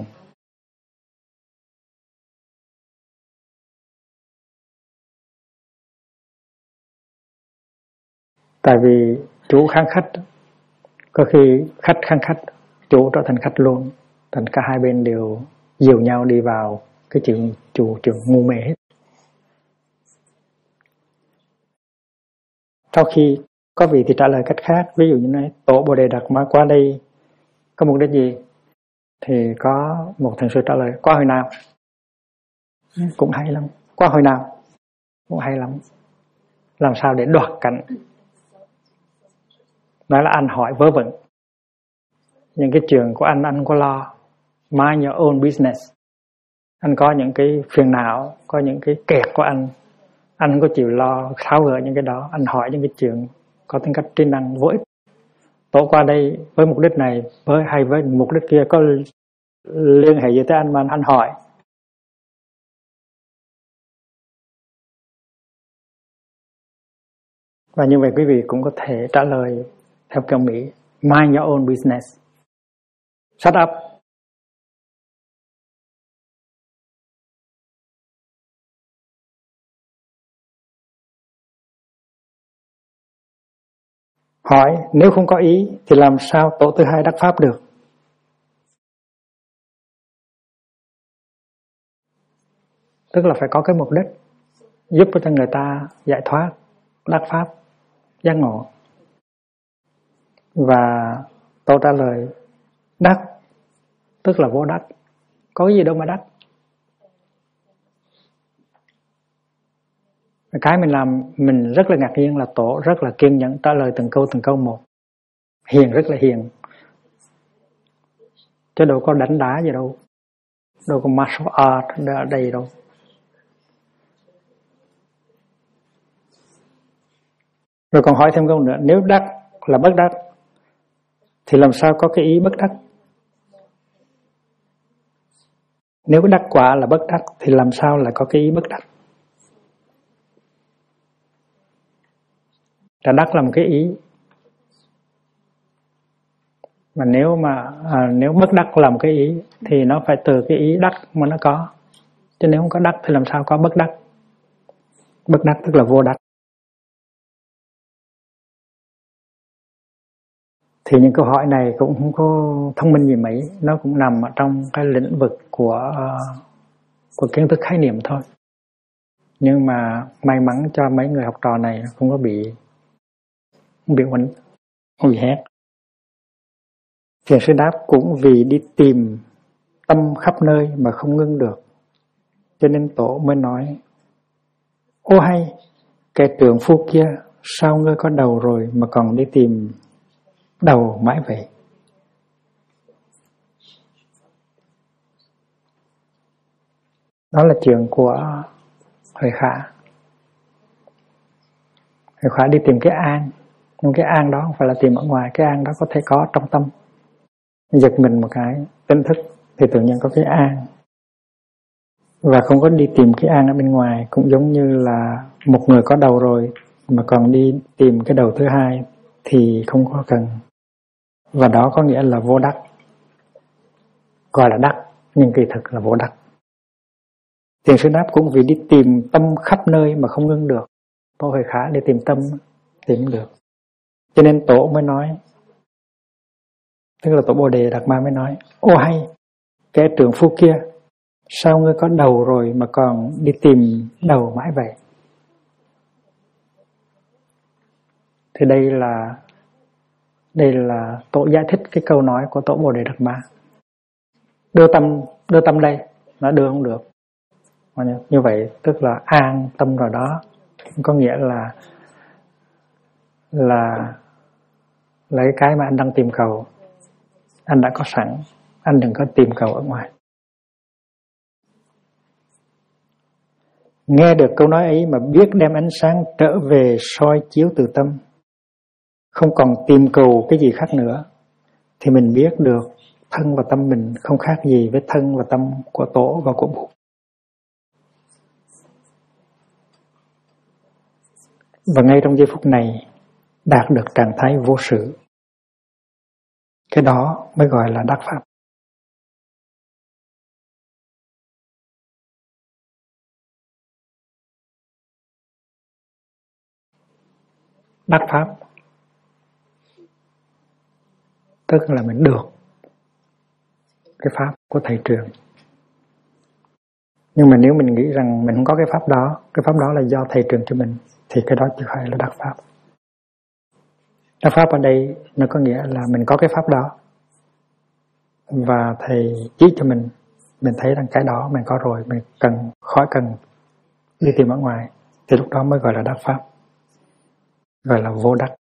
Tại vì chủ kháng khách, có khi khách kháng khách, chủ trở thành khách luôn, thành cả hai bên đều dìu nhau đi vào cái chuyện ngu mê hết. Sau khi có vị thì trả lời cách khác, ví dụ như này: tổ Bồ Đề Đạt Ma qua đây có mục đích gì? Thì có một thiền sư trả lời: qua hồi nào? Cũng hay lắm. Qua hồi nào? Cũng hay lắm. Làm sao để đoạt cảnh? Nói là anh hỏi vớ vẩn. Những cái chuyện của anh không có lo. Mind your own business. Anh có những cái phiền não, có những cái kẹt của anh không có chịu lo tháo gỡ những cái đó. Anh hỏi những cái chuyện có tính cách trí năng vô ích. Tổ qua đây với mục đích này hay với mục đích kia có liên hệ gì tới anh mà anh hỏi. Và như vậy quý vị cũng có thể trả lời theo kiểu Mỹ: mind your own business. Shut up. Hỏi nếu không có ý thì làm sao tổ thứ hai đắc pháp được? Tức là phải có cái mục đích giúp cho người ta giải thoát, đắc pháp, giác ngộ. Và tổ trả lời: đắc tức là vô đắc, có cái gì đâu mà đắc. Cái mình làm mình rất là ngạc nhiên là tổ rất là kiên nhẫn trả lời từng câu một. Hiền, rất là hiền, chứ đâu có đánh đá gì đâu, đâu có martial art ở đây đâu. Rồi còn hỏi thêm câu nữa: nếu đắc là bất đắc thì làm sao có cái ý bất đắc? Nếu đắc quả là bất đắc thì làm sao lại có cái ý bất đắc? Là đắc là một cái ý, mà nếu bất đắc là một cái ý thì nó phải từ cái ý đắc mà nó có, chứ nếu không có đắc thì làm sao có bất đắc? Bất đắc tức là vô đắc. Thì những câu hỏi này cũng không có thông minh gì mấy, nó cũng nằm ở trong cái lĩnh vực của kiến thức khái niệm thôi. Nhưng mà may mắn cho mấy người học trò này không có bị quánh, không bị hét. Thiền sư đáp: cũng vì đi tìm tâm khắp nơi mà không ngưng được, cho nên tổ mới nói: ô hay, kẻ trượng phu kia, sao ngươi có đầu rồi mà còn đi tìm đầu mãi vậy. Đó là chuyện của Huệ Khả. Huệ Khả đi tìm cái an, nhưng cái an đó không phải là tìm ở ngoài, cái an đó có thể có trong tâm. Giật mình một cái tỉnh thức thì tự nhiên có cái an, và không có đi tìm cái an ở bên ngoài. Cũng giống như là một người có đầu rồi mà còn đi tìm cái đầu thứ hai thì không có cần, và đó có nghĩa là vô đắc, gọi là đắc nhưng kỳ thực là vô đắc. Thiền sư Đáp cũng vì đi tìm tâm khắp nơi mà không ngưng được. Tổ Huệ Khả đi tìm tâm tìm được, cho nên tổ mới nói, tức là tổ Bồ Đề Đạt Ma mới nói: ô hay, kẻ trưởng phu kia, sao ngươi có đầu rồi mà còn đi tìm đầu mãi vậy? Thì đây là tổ giải thích cái câu nói của tổ Bồ Đề Đạt Ma. Đưa tâm đây, nó đưa không được. Như vậy tức là an tâm rồi đó, có nghĩa là lấy cái mà anh đang tìm cầu, anh đã có sẵn, anh đừng có tìm cầu ở ngoài. Nghe được câu nói ấy mà biết đem ánh sáng trở về soi chiếu từ tâm, không còn tìm cầu cái gì khác nữa, thì mình biết được thân và tâm mình không khác gì với thân và tâm của tổ và của Bụt. Và ngay trong giây phút này đạt được trạng thái vô sự, cái đó mới gọi là đắc pháp. Đắc pháp tức là mình được cái pháp của thầy truyền. Nhưng mà nếu mình nghĩ rằng mình không có cái pháp đó là do thầy truyền cho mình, thì cái đó chưa phải là đắc pháp. Đắc pháp ở đây nó có nghĩa là mình có cái pháp đó và thầy chỉ cho mình thấy rằng cái đó mình có rồi, mình khỏi cần đi tìm ở ngoài, thì lúc đó mới gọi là đắc pháp, gọi là vô đắc.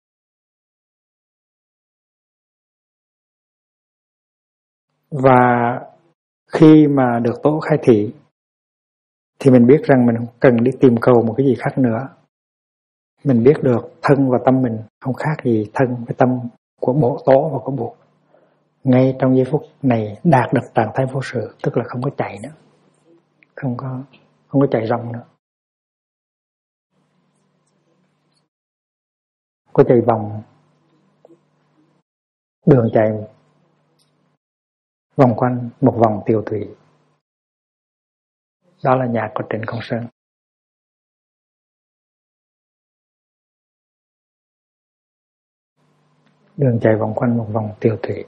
Và khi mà được tổ khai thị thì mình biết rằng mình không cần đi tìm cầu một cái gì khác nữa. Mình biết được thân và tâm mình không khác gì thân với tâm của bộ tổ và của Bụt. Ngay trong giây phút này đạt được trạng thái vô sự, tức là không có chạy nữa, không có chạy rong nữa, có chạy vòng đường, chạy vòng quanh một vòng tiêu tụy. Đó là nhạc của Trịnh Công Sơn. Đường chạy vòng quanh một vòng tiêu tụy.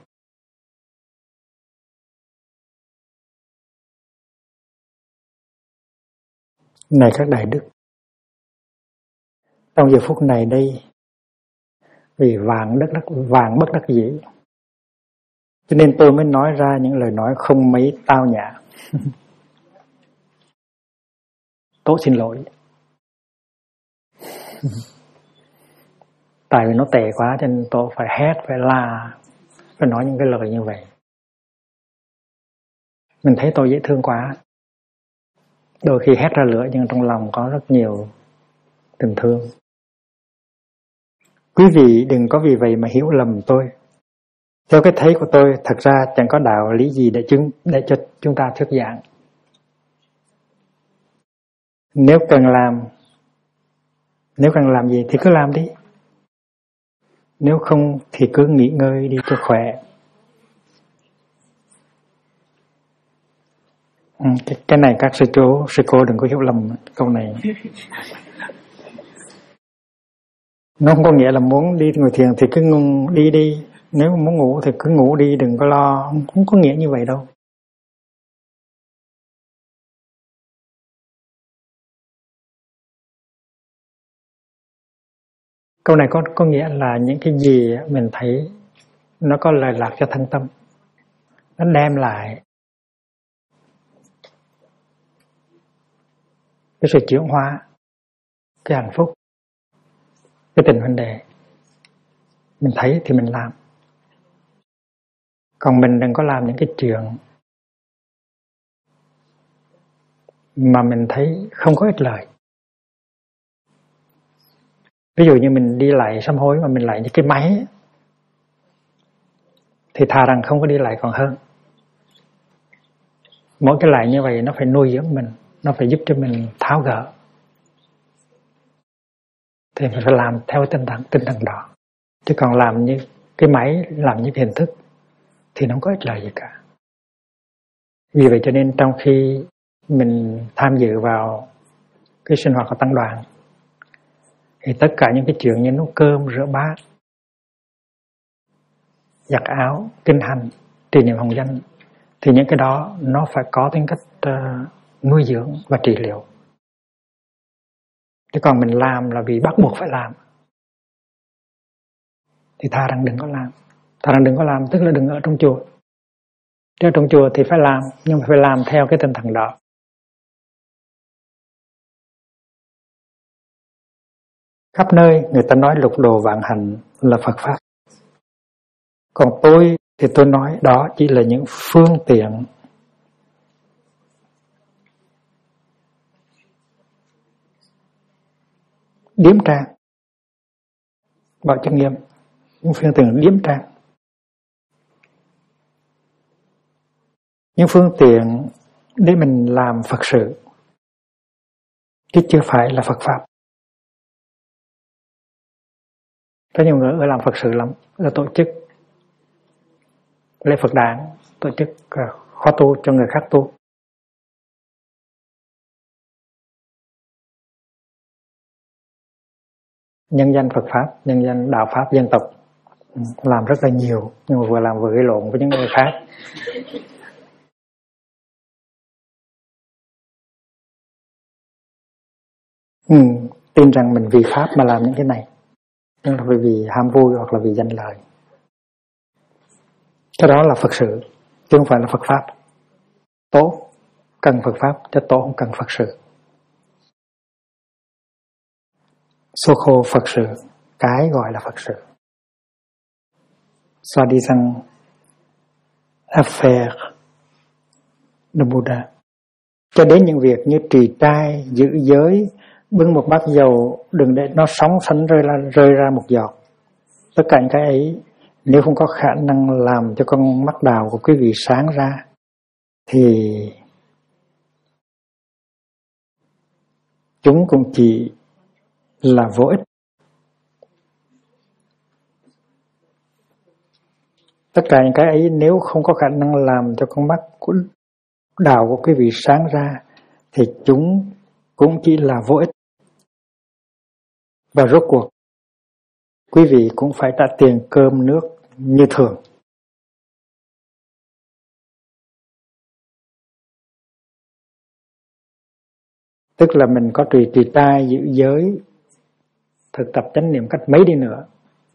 Này các đại đức, trong giờ phút này đây, vì vạn bất đắc dĩ, cho nên tôi mới nói ra những lời nói không mấy tao nhã. Tổ xin lỗi. Tại vì nó tệ quá cho nên tôi phải hét, phải la, phải nói những cái lời như vậy. Mình thấy tôi dễ thương quá. Đôi khi hét ra lửa nhưng trong lòng có rất nhiều tình thương. Quý vị đừng có vì vậy mà hiểu lầm tôi. Theo cái thấy của tôi, thật ra chẳng có đạo lý gì để cho chúng ta thuyết giảng. Nếu cần làm gì thì cứ làm đi. Nếu không thì cứ nghỉ ngơi đi cho khỏe. Cái này các sư cô đừng có hiểu lầm câu này. Nó không có nghĩa là muốn đi ngồi thiền thì cứ đi. Nếu muốn ngủ thì cứ ngủ đi, đừng có lo. Không có nghĩa như vậy đâu. Câu này có nghĩa là những cái gì mình thấy nó có lợi lạc cho thân tâm, nó đem lại cái sự chuyển hóa, cái hạnh phúc, cái tình huynh đệ. Mình thấy thì mình làm, Còn mình đừng có làm những cái chuyện mà mình thấy không có ích lợi. Ví dụ như mình đi lại sám hối mà mình lại những cái máy thì thà rằng không có đi lại còn hơn. Mỗi cái lại như vậy nó phải nuôi dưỡng mình, nó phải giúp cho mình tháo gỡ. Thì mình phải làm theo tinh thần đó. Chứ còn làm như cái máy, làm như hình thức thì nó không có ích lợi gì cả. Vì vậy cho nên trong khi mình tham dự vào cái sinh hoạt của tăng đoàn thì tất cả những cái chuyện như nấu cơm, rửa bát, giặt áo, kinh hành, trì niệm hồng danh thì những cái đó nó phải có tính cách nuôi dưỡng và trị liệu. Chứ còn mình làm là vì bắt buộc phải làm thì thà rằng đừng có làm. Thà rằng đừng có làm tức là đừng ở trong chùa. Chứ ở trong chùa thì phải làm, nhưng mà phải làm theo cái tinh thần đó. Khắp nơi người ta nói lục đồ vạn hạnh là Phật Pháp. Còn tôi thì tôi nói đó chỉ là những phương tiện điếm trang, bảo chứng nghiêm, những phương tiện điếm trang, những phương tiện để mình làm Phật sự, chứ chưa phải là Phật Pháp. Có nhiều người ở làm Phật sự lắm, là tổ chức lễ Phật đản, tổ chức khóa tu cho người khác tu. Nhân danh Phật Pháp, nhân danh đạo Pháp dân tộc, làm rất là nhiều, nhưng mà vừa làm vừa gây lộn với những người khác. Tin rằng mình vì Pháp mà làm những cái này, nhưng là vì ham vui hoặc là vì danh lợi. Cái đó là Phật sự, chứ không phải là Phật Pháp. Tổ cần Phật Pháp, chứ tổ không cần Phật sự. Số khô Phật sự, cái gọi là Phật sự. Swadhisang affaire de Buddha. Cho đến những việc như trì trai, giữ giới, bưng một bát dầu, đừng để nó sóng sánh rơi ra một giọt. Tất cả những cái ấy, nếu không có khả năng làm cho con mắt đào của quý vị sáng ra, thì chúng cũng chỉ là vô ích. Tất cả những cái ấy nếu không có khả năng làm cho con mắt đào của quý vị sáng ra, thì chúng cũng chỉ là vô ích. Và rốt cuộc, quý vị cũng phải trả tiền cơm nước như thường. Tức là mình có trì trai, giữ giới, thực tập chánh niệm cách mấy đi nữa,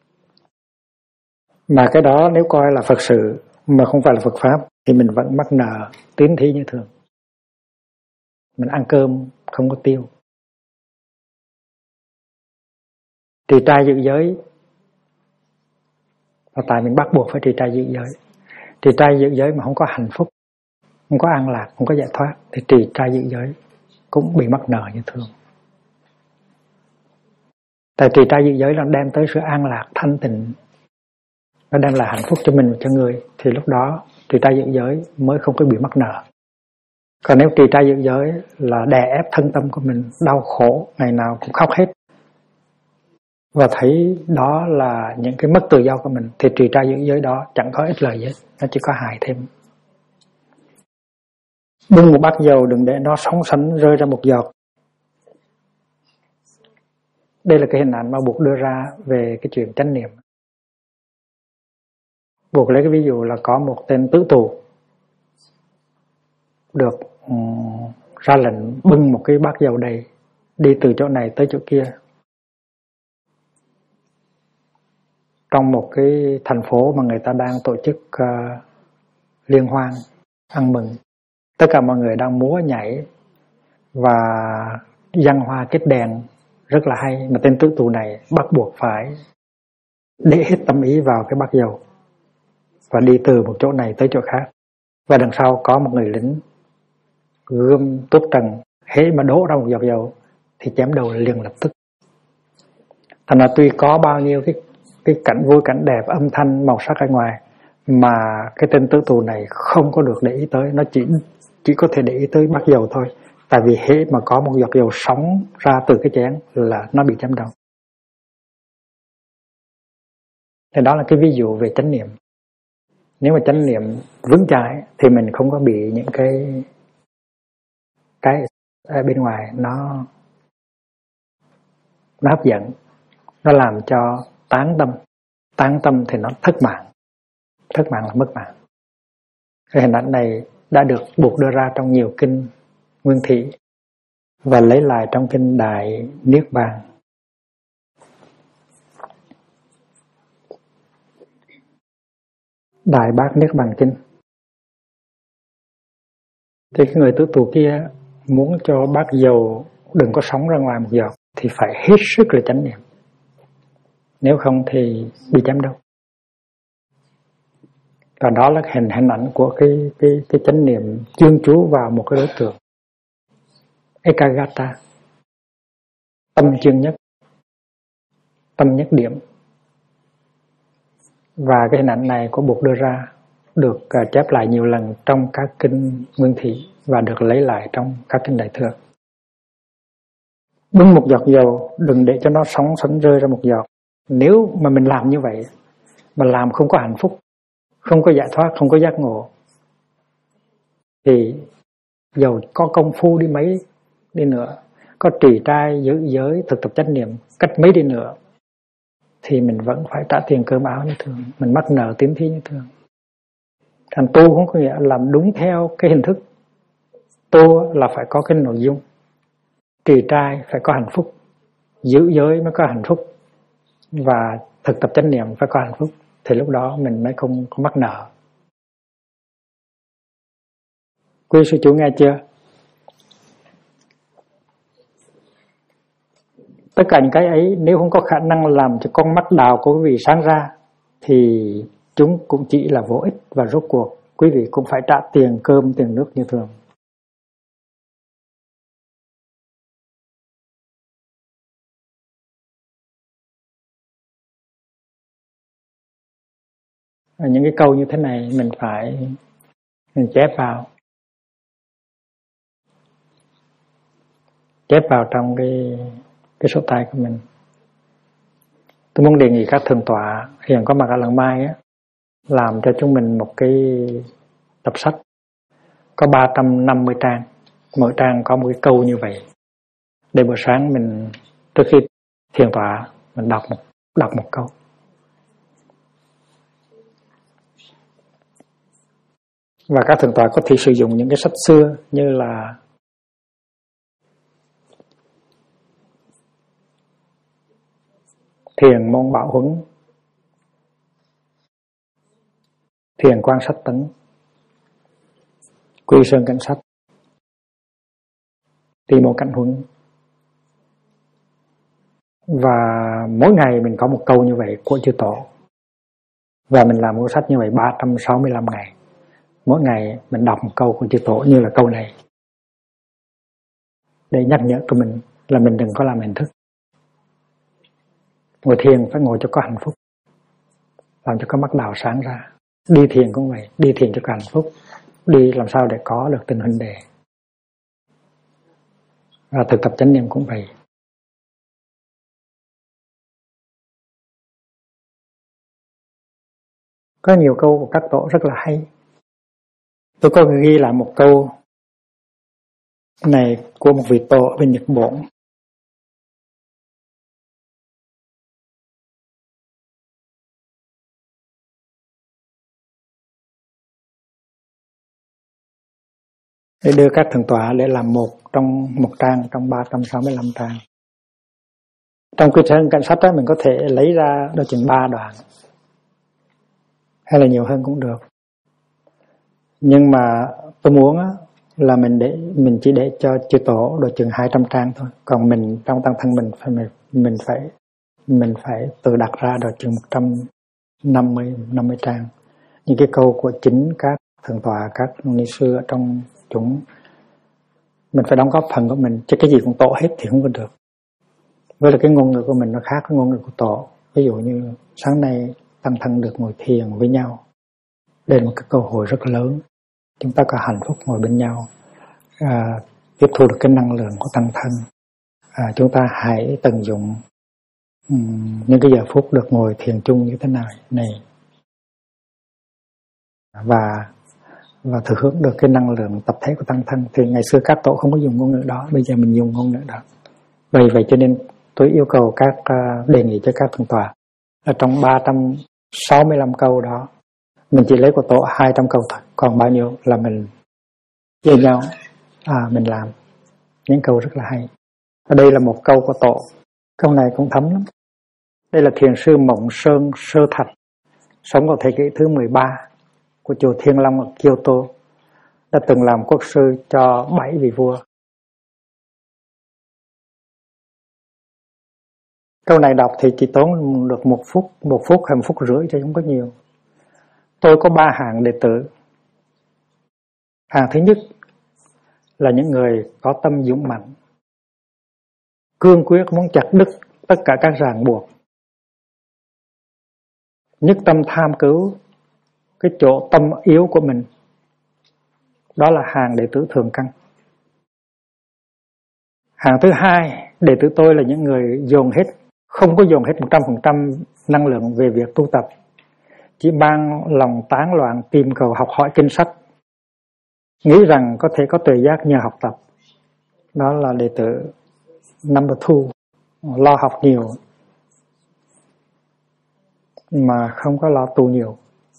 mà cái đó nếu coi là Phật sự mà không phải là Phật Pháp thì mình vẫn mắc nợ tín thí như thường. Mình ăn cơm không có tiêu. Trì trai giữ giới là tại mình bắt buộc phải trì trai giữ giới. Trì trai giữ giới mà không có hạnh phúc, không có an lạc, không có giải thoát thì trì trai giữ giới cũng bị mắc nợ như thường. Tại trì trai giữ giới là đem tới sự an lạc, thanh tịnh, nó đem lại hạnh phúc cho mình và cho người, thì lúc đó trì trai giữ giới mới không có bị mắc nợ. Còn nếu trì trai giữ giới là đè ép thân tâm của mình đau khổ, ngày nào cũng khóc hết và thấy đó là những cái mất tự do của mình, thì trì trai giữ giới đó chẳng có ích lợi gì hết, nó chỉ có hại thêm. Bưng một bát dầu đừng để nó sóng sánh rơi ra một giọt. Đây là cái hình ảnh mà Buộc đưa ra về cái chuyện chánh niệm. Buộc lấy cái ví dụ là có một tên tứ tù được ra lệnh bưng một cái bát dầu đầy, đi từ chỗ này tới chỗ kia, trong một cái thành phố mà người ta đang tổ chức liên hoan ăn mừng. Tất cả mọi người đang múa nhảy và giăng hoa kết đèn rất là hay, mà tên tứ tù này bắt buộc phải để hết tâm ý vào cái bát dầu. và đi từ một chỗ này tới chỗ khác. Và đằng sau có một người lính gươm tuốt trần, hễ mà đổ ra một giọt dầu thì chém đầu liền lập tức. Thành ra tuy có bao nhiêu cái cảnh vui, cảnh đẹp, âm thanh, màu sắc ở ngoài, mà cái tên tử tù này không có được để ý tới. Nó chỉ có thể để ý tới bát dầu thôi. Tại vì hễ mà có một giọt dầu sống ra từ cái chén là nó bị chém đầu. Thì đó là cái ví dụ về chánh niệm. Nếu mà chánh niệm vững chãi thì mình không có bị những cái ở bên ngoài nó hấp dẫn, nó làm cho tán tâm. Tán tâm thì nó thất mạng. Thất mạng là mất mạng. Cái hình ảnh này đã được buộc đưa ra trong nhiều kinh nguyên thủy và lấy lại trong kinh Đại Niết Bàn. Đại Bát Niết Bàn Kinh. Thì cái người tử tù kia muốn cho bát dầu đừng có sóng ra ngoài một giọt thì phải hết sức là chánh niệm. Nếu không thì bị chém đầu. Và đó là hình ảnh của cái chánh niệm chuyên chú vào một cái đối tượng. Ekagata. Tâm chuyên nhất. Tâm nhất điểm. Và cái hình ảnh này có buộc đưa ra, được chép lại nhiều lần trong các kinh nguyên thủy và được lấy lại trong các kinh Đại Thừa. Đúng một giọt dầu, đừng để cho nó sóng sánh rơi ra một giọt. Nếu mà mình làm như vậy, mà làm không có hạnh phúc, không có giải thoát, không có giác ngộ, thì dầu có công phu đi mấy đi nữa, có trì trai, giữ giới, thực tập chánh niệm cách mấy đi nữa, thì mình vẫn phải trả tiền cơm áo như thường, mình mắc nợ tím thí như thường. Thành tu không có nghĩa làm đúng theo cái hình thức. Tu là phải có cái nội dung. Trì trai phải có hạnh phúc, giữ giới mới có hạnh phúc, và thực tập chánh niệm phải có hạnh phúc. Thì lúc đó mình mới không mắc nợ. Quý sư chủ nghe chưa? Tất cả những cái ấy nếu không có khả năng làm cho con mắt đạo của quý vị sáng ra thì chúng cũng chỉ là vô ích, và rốt cuộc quý vị cũng phải trả tiền cơm, tiền nước như thường. Những cái câu như thế này mình chép vào trong cái sổ tay của mình. Tôi muốn đề nghị các thượng tọa hiện có mặt ở Làng Mai á, làm cho chúng mình một cái tập sách có 350 trang, mỗi trang có một cái câu như vậy, để buổi sáng mình trước khi thiền tọa mình đọc một câu. Và các thượng tọa có thể sử dụng những cái sách xưa như là Thiền Môn Bảo Huấn, Thiền Quan Sách Tấn, Quy Sơn Cảnh Sách, Tỳ Mô Cảnh Huấn. Và mỗi ngày mình có một câu như vậy của chư Tổ. Và mình làm cuốn sách như vậy 365 ngày. Mỗi ngày mình đọc một câu của chư Tổ như là câu này, để nhắc nhở của mình là mình đừng có làm hình thức. Ngồi thiền phải ngồi cho có hạnh phúc, làm cho có mắt đạo sáng ra. Đi thiền cũng vậy, đi thiền cho có hạnh phúc, đi làm sao để có được tình huynh đệ. Và thực tập chánh niệm cũng vậy. Có nhiều câu của các tổ rất là hay. Tôi có ghi lại một câu này của một vị tổ ở bên Nhật Bản. Để đưa các thượng tọa để làm một trang trong 365 trang. Trong Quy Sơn Cảnh Sách đó mình có thể lấy ra đôi chừng 3 đoạn, hay là nhiều hơn cũng được. Nhưng mà tôi muốn là mình chỉ để cho chư Tổ đôi chừng 200 trang thôi. Còn mình trong tăng thân mình phải tự đặt ra đôi chừng 150 trang. những cái câu của chính các thượng tọa, các ni sư ở trong chúng. Mình phải đóng góp phần của mình, chứ cái gì cũng tổ hết thì không có được. Với là cái ngôn ngữ của mình nó khác với ngôn ngữ của tổ. Ví dụ như sáng nay tăng thân được ngồi thiền với nhau, đây là một cái cơ hội rất lớn. Chúng ta có hạnh phúc ngồi bên nhau, tiếp thu được cái năng lượng của tăng thân. Chúng ta hãy tận dụng những cái giờ phút được ngồi thiền chung như thế này và thừa hưởng được cái năng lượng tập thể của tăng thân. Thì ngày xưa các tổ không có dùng ngôn ngữ đó, bây giờ mình dùng ngôn ngữ đó. Vậy cho nên tôi yêu cầu đề nghị cho các thượng tọa là trong 365 câu đó mình chỉ lấy của tổ 200 câu thôi, còn bao nhiêu là mình với nhau mình làm những câu rất là hay. Ở đây là một câu của tổ, câu này cũng thấm lắm. Đây là thiền sư Mộng Sơn Sơ Thạch, sống vào thế kỷ thứ 13 của chùa Thiên Long ở Kyoto, đã từng làm quốc sư cho 7 vị vua. Câu này đọc thì chỉ tốn được 1 phút hay 1 phút rưỡi chứ không có nhiều. Tôi có 3 hạng đệ tử. Hạng thứ nhất là những người có tâm dũng mạnh, cương quyết muốn chặt đứt tất cả các ràng buộc, nhất tâm tham cứu cái chỗ tâm yếu của mình. Đó là hàng đệ tử thường căn. Hàng thứ hai, đệ tử tôi là những người không có dồn hết 100% năng lượng về việc tu tập, chỉ mang lòng tán loạn tìm cầu học hỏi kinh sách, nghĩ rằng có thể có tuệ giác nhờ học tập. Đó là đệ tử number 2, lo học nhiều mà không có lo tu nhiều.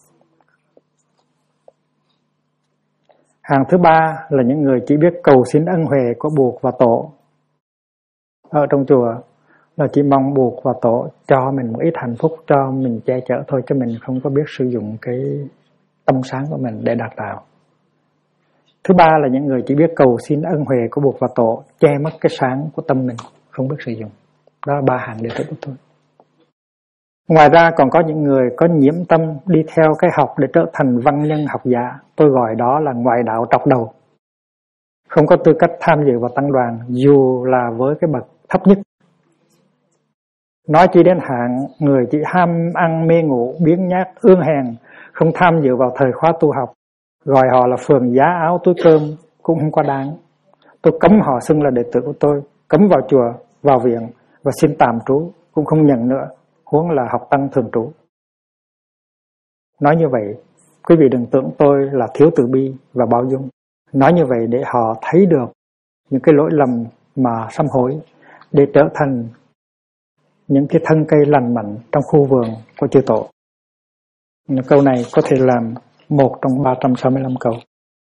Hàng thứ ba là những người chỉ biết cầu xin ân huệ của Buộc và Tổ. Ở trong chùa là chỉ mong Buộc và Tổ cho mình một ít hạnh phúc, cho mình che chở thôi, chứ mình không có biết sử dụng cái tâm sáng của mình để đạt đạo. Thứ ba là những người chỉ biết cầu xin ân huệ của Buộc và Tổ, che mất cái sáng của tâm mình, không biết sử dụng. Đó là 3 hạng đệ tử của tôi. Ngoài ra còn có những người có nhiễm tâm đi theo cái học để trở thành văn nhân học giả. Tôi gọi đó là ngoại đạo trọc đầu, không có tư cách tham dự vào tăng đoàn dù là với cái bậc thấp nhất. Nói chỉ đến hạng người chỉ ham ăn mê ngủ, biếng nhác, ương hèn, không tham dự vào thời khóa tu học, gọi họ là phường giá áo túi cơm cũng không quá đáng. Tôi cấm họ xưng là đệ tử của tôi, cấm vào chùa, vào viện và xin tạm trú cũng không nhận nữa, huống là học tăng thường trú. Nói như vậy, quý vị đừng tưởng tôi là thiếu từ bi và bao dung. Nói như vậy để họ thấy được những cái lỗi lầm mà sám hối, để trở thành những cái thân cây lành mạnh trong khu vườn của chư Tổ. Câu này có thể làm 1 trong 365 câu.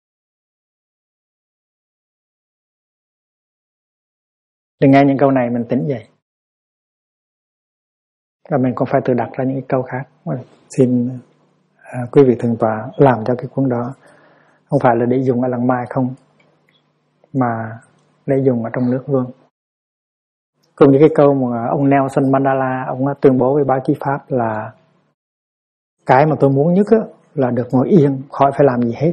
Đừng nghe những câu này mình tỉnh dậy. Và mình còn phải tự đặt ra những cái câu khác. Xin quý vị thượng tọa làm cho cái cuốn đó không phải là để dùng ở làng Mai không, mà để dùng ở trong nước luôn. Cùng những cái câu mà ông Nelson Mandela ông tuyên bố với báo chí Pháp là cái mà tôi muốn nhất là được ngồi yên, khỏi phải làm gì hết.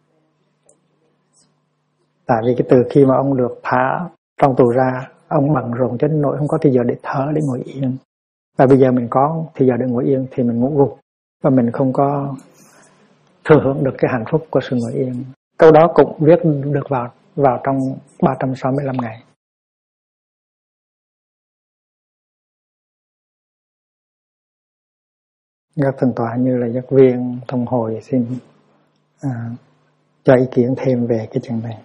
Tại vì cái từ khi mà ông được thả trong tù ra, ông bận rộn cho đến nỗi không có thời giờ để thở, để ngồi yên. Và bây giờ mình có thời giờ để ngồi yên thì mình ngủ gục và mình không có thừa hưởng được cái hạnh phúc của sự ngồi yên. Câu đó cũng viết được vào trong 365 ngày. Các thượng tọa như là giác viên, thông hồi xin cho ý kiến thêm về cái chuyện này.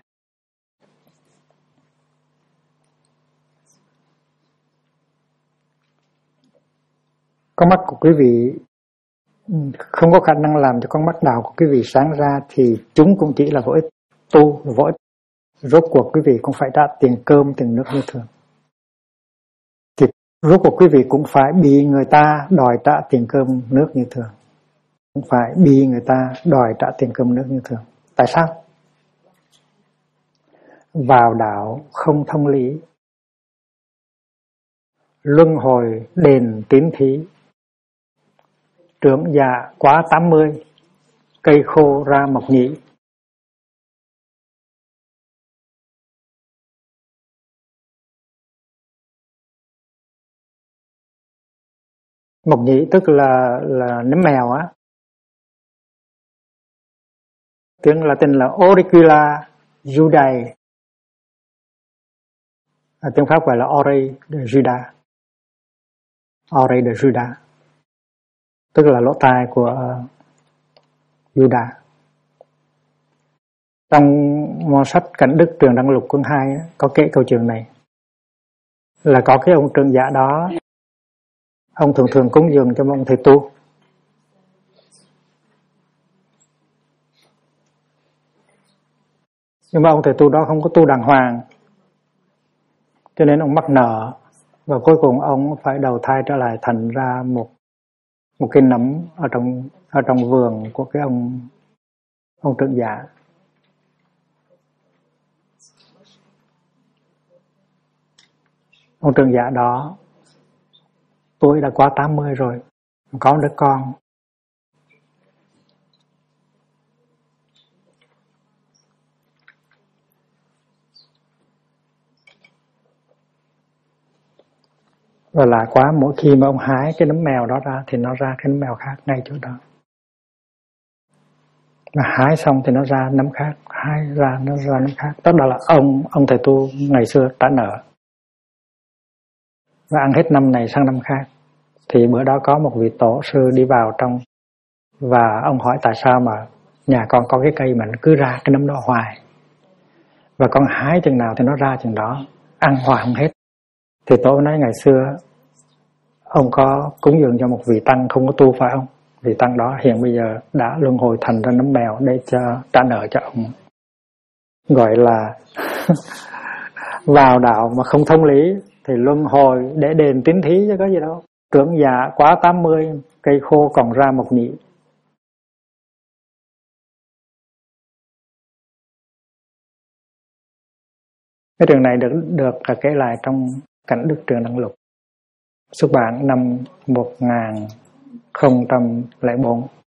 Con mắt của quý vị không có khả năng làm cho con mắt đạo của quý vị sáng ra thì chúng cũng chỉ là vô ích, tu vô ích. Rốt cuộc quý vị cũng phải trả tiền cơm, tiền nước như thường. Thì rốt cuộc quý vị cũng phải bị người ta đòi trả tiền cơm nước như thường. Cũng phải bị người ta đòi trả tiền cơm nước như thường. Tại sao? Vào đạo không thông lý, luân hồi đền tín thí, trưởng già quá 80 cây khô ra mộc nhĩ. Mộc nhĩ tức là nấm mèo á. Tiếng Latin là Auricula judae. Tiếng Pháp gọi là Oreille de Juda. Oreille de Juda tức là lỗ tai của Juda. Trong sách Cảnh Đức Truyền Đăng Lục cuốn 2 có kể câu chuyện này, là có cái ông trưởng giả đó, ông thường thường cúng dường cho ông thầy tu. Nhưng mà ông thầy tu đó không có tu đàng hoàng, cho nên ông mắc nợ, và cuối cùng ông phải đầu thai trở lại thành ra một cái nấm ở trong vườn của cái ông trưởng giả. Ông trưởng giả đó tuổi đã quá 80 rồi, có đứa con. Và lạ quá, mỗi khi mà ông hái cái nấm mèo đó ra thì nó ra cái nấm mèo khác ngay chỗ đó. Mà hái xong thì nó ra nấm khác, hái ra nó ra nấm khác. Tức là ông thầy tu ngày xưa trả nợ và ăn hết năm này sang năm khác. Thì bữa đó có một vị tổ sư đi vào trong, và ông hỏi tại sao mà nhà con có cái cây mà nó cứ ra cái nấm đó hoài, và con hái chừng nào thì nó ra chừng đó, ăn hoài không hết. Thì tổ nói ngày xưa ông có cúng dường cho một vị tăng không có tu phải không? Vị tăng đó hiện bây giờ đã luân hồi thành ra nấm mèo để cho trả nợ cho ông. Gọi là vào đạo mà không thông lý thì luân hồi để đền tín thí chứ có gì đâu. Trưởng giả quá 80, cây khô còn ra mộc nhĩ. Cái trường này được kể lại trong Cảnh Đức Truyền Đăng Lục, xuất bản năm 1004.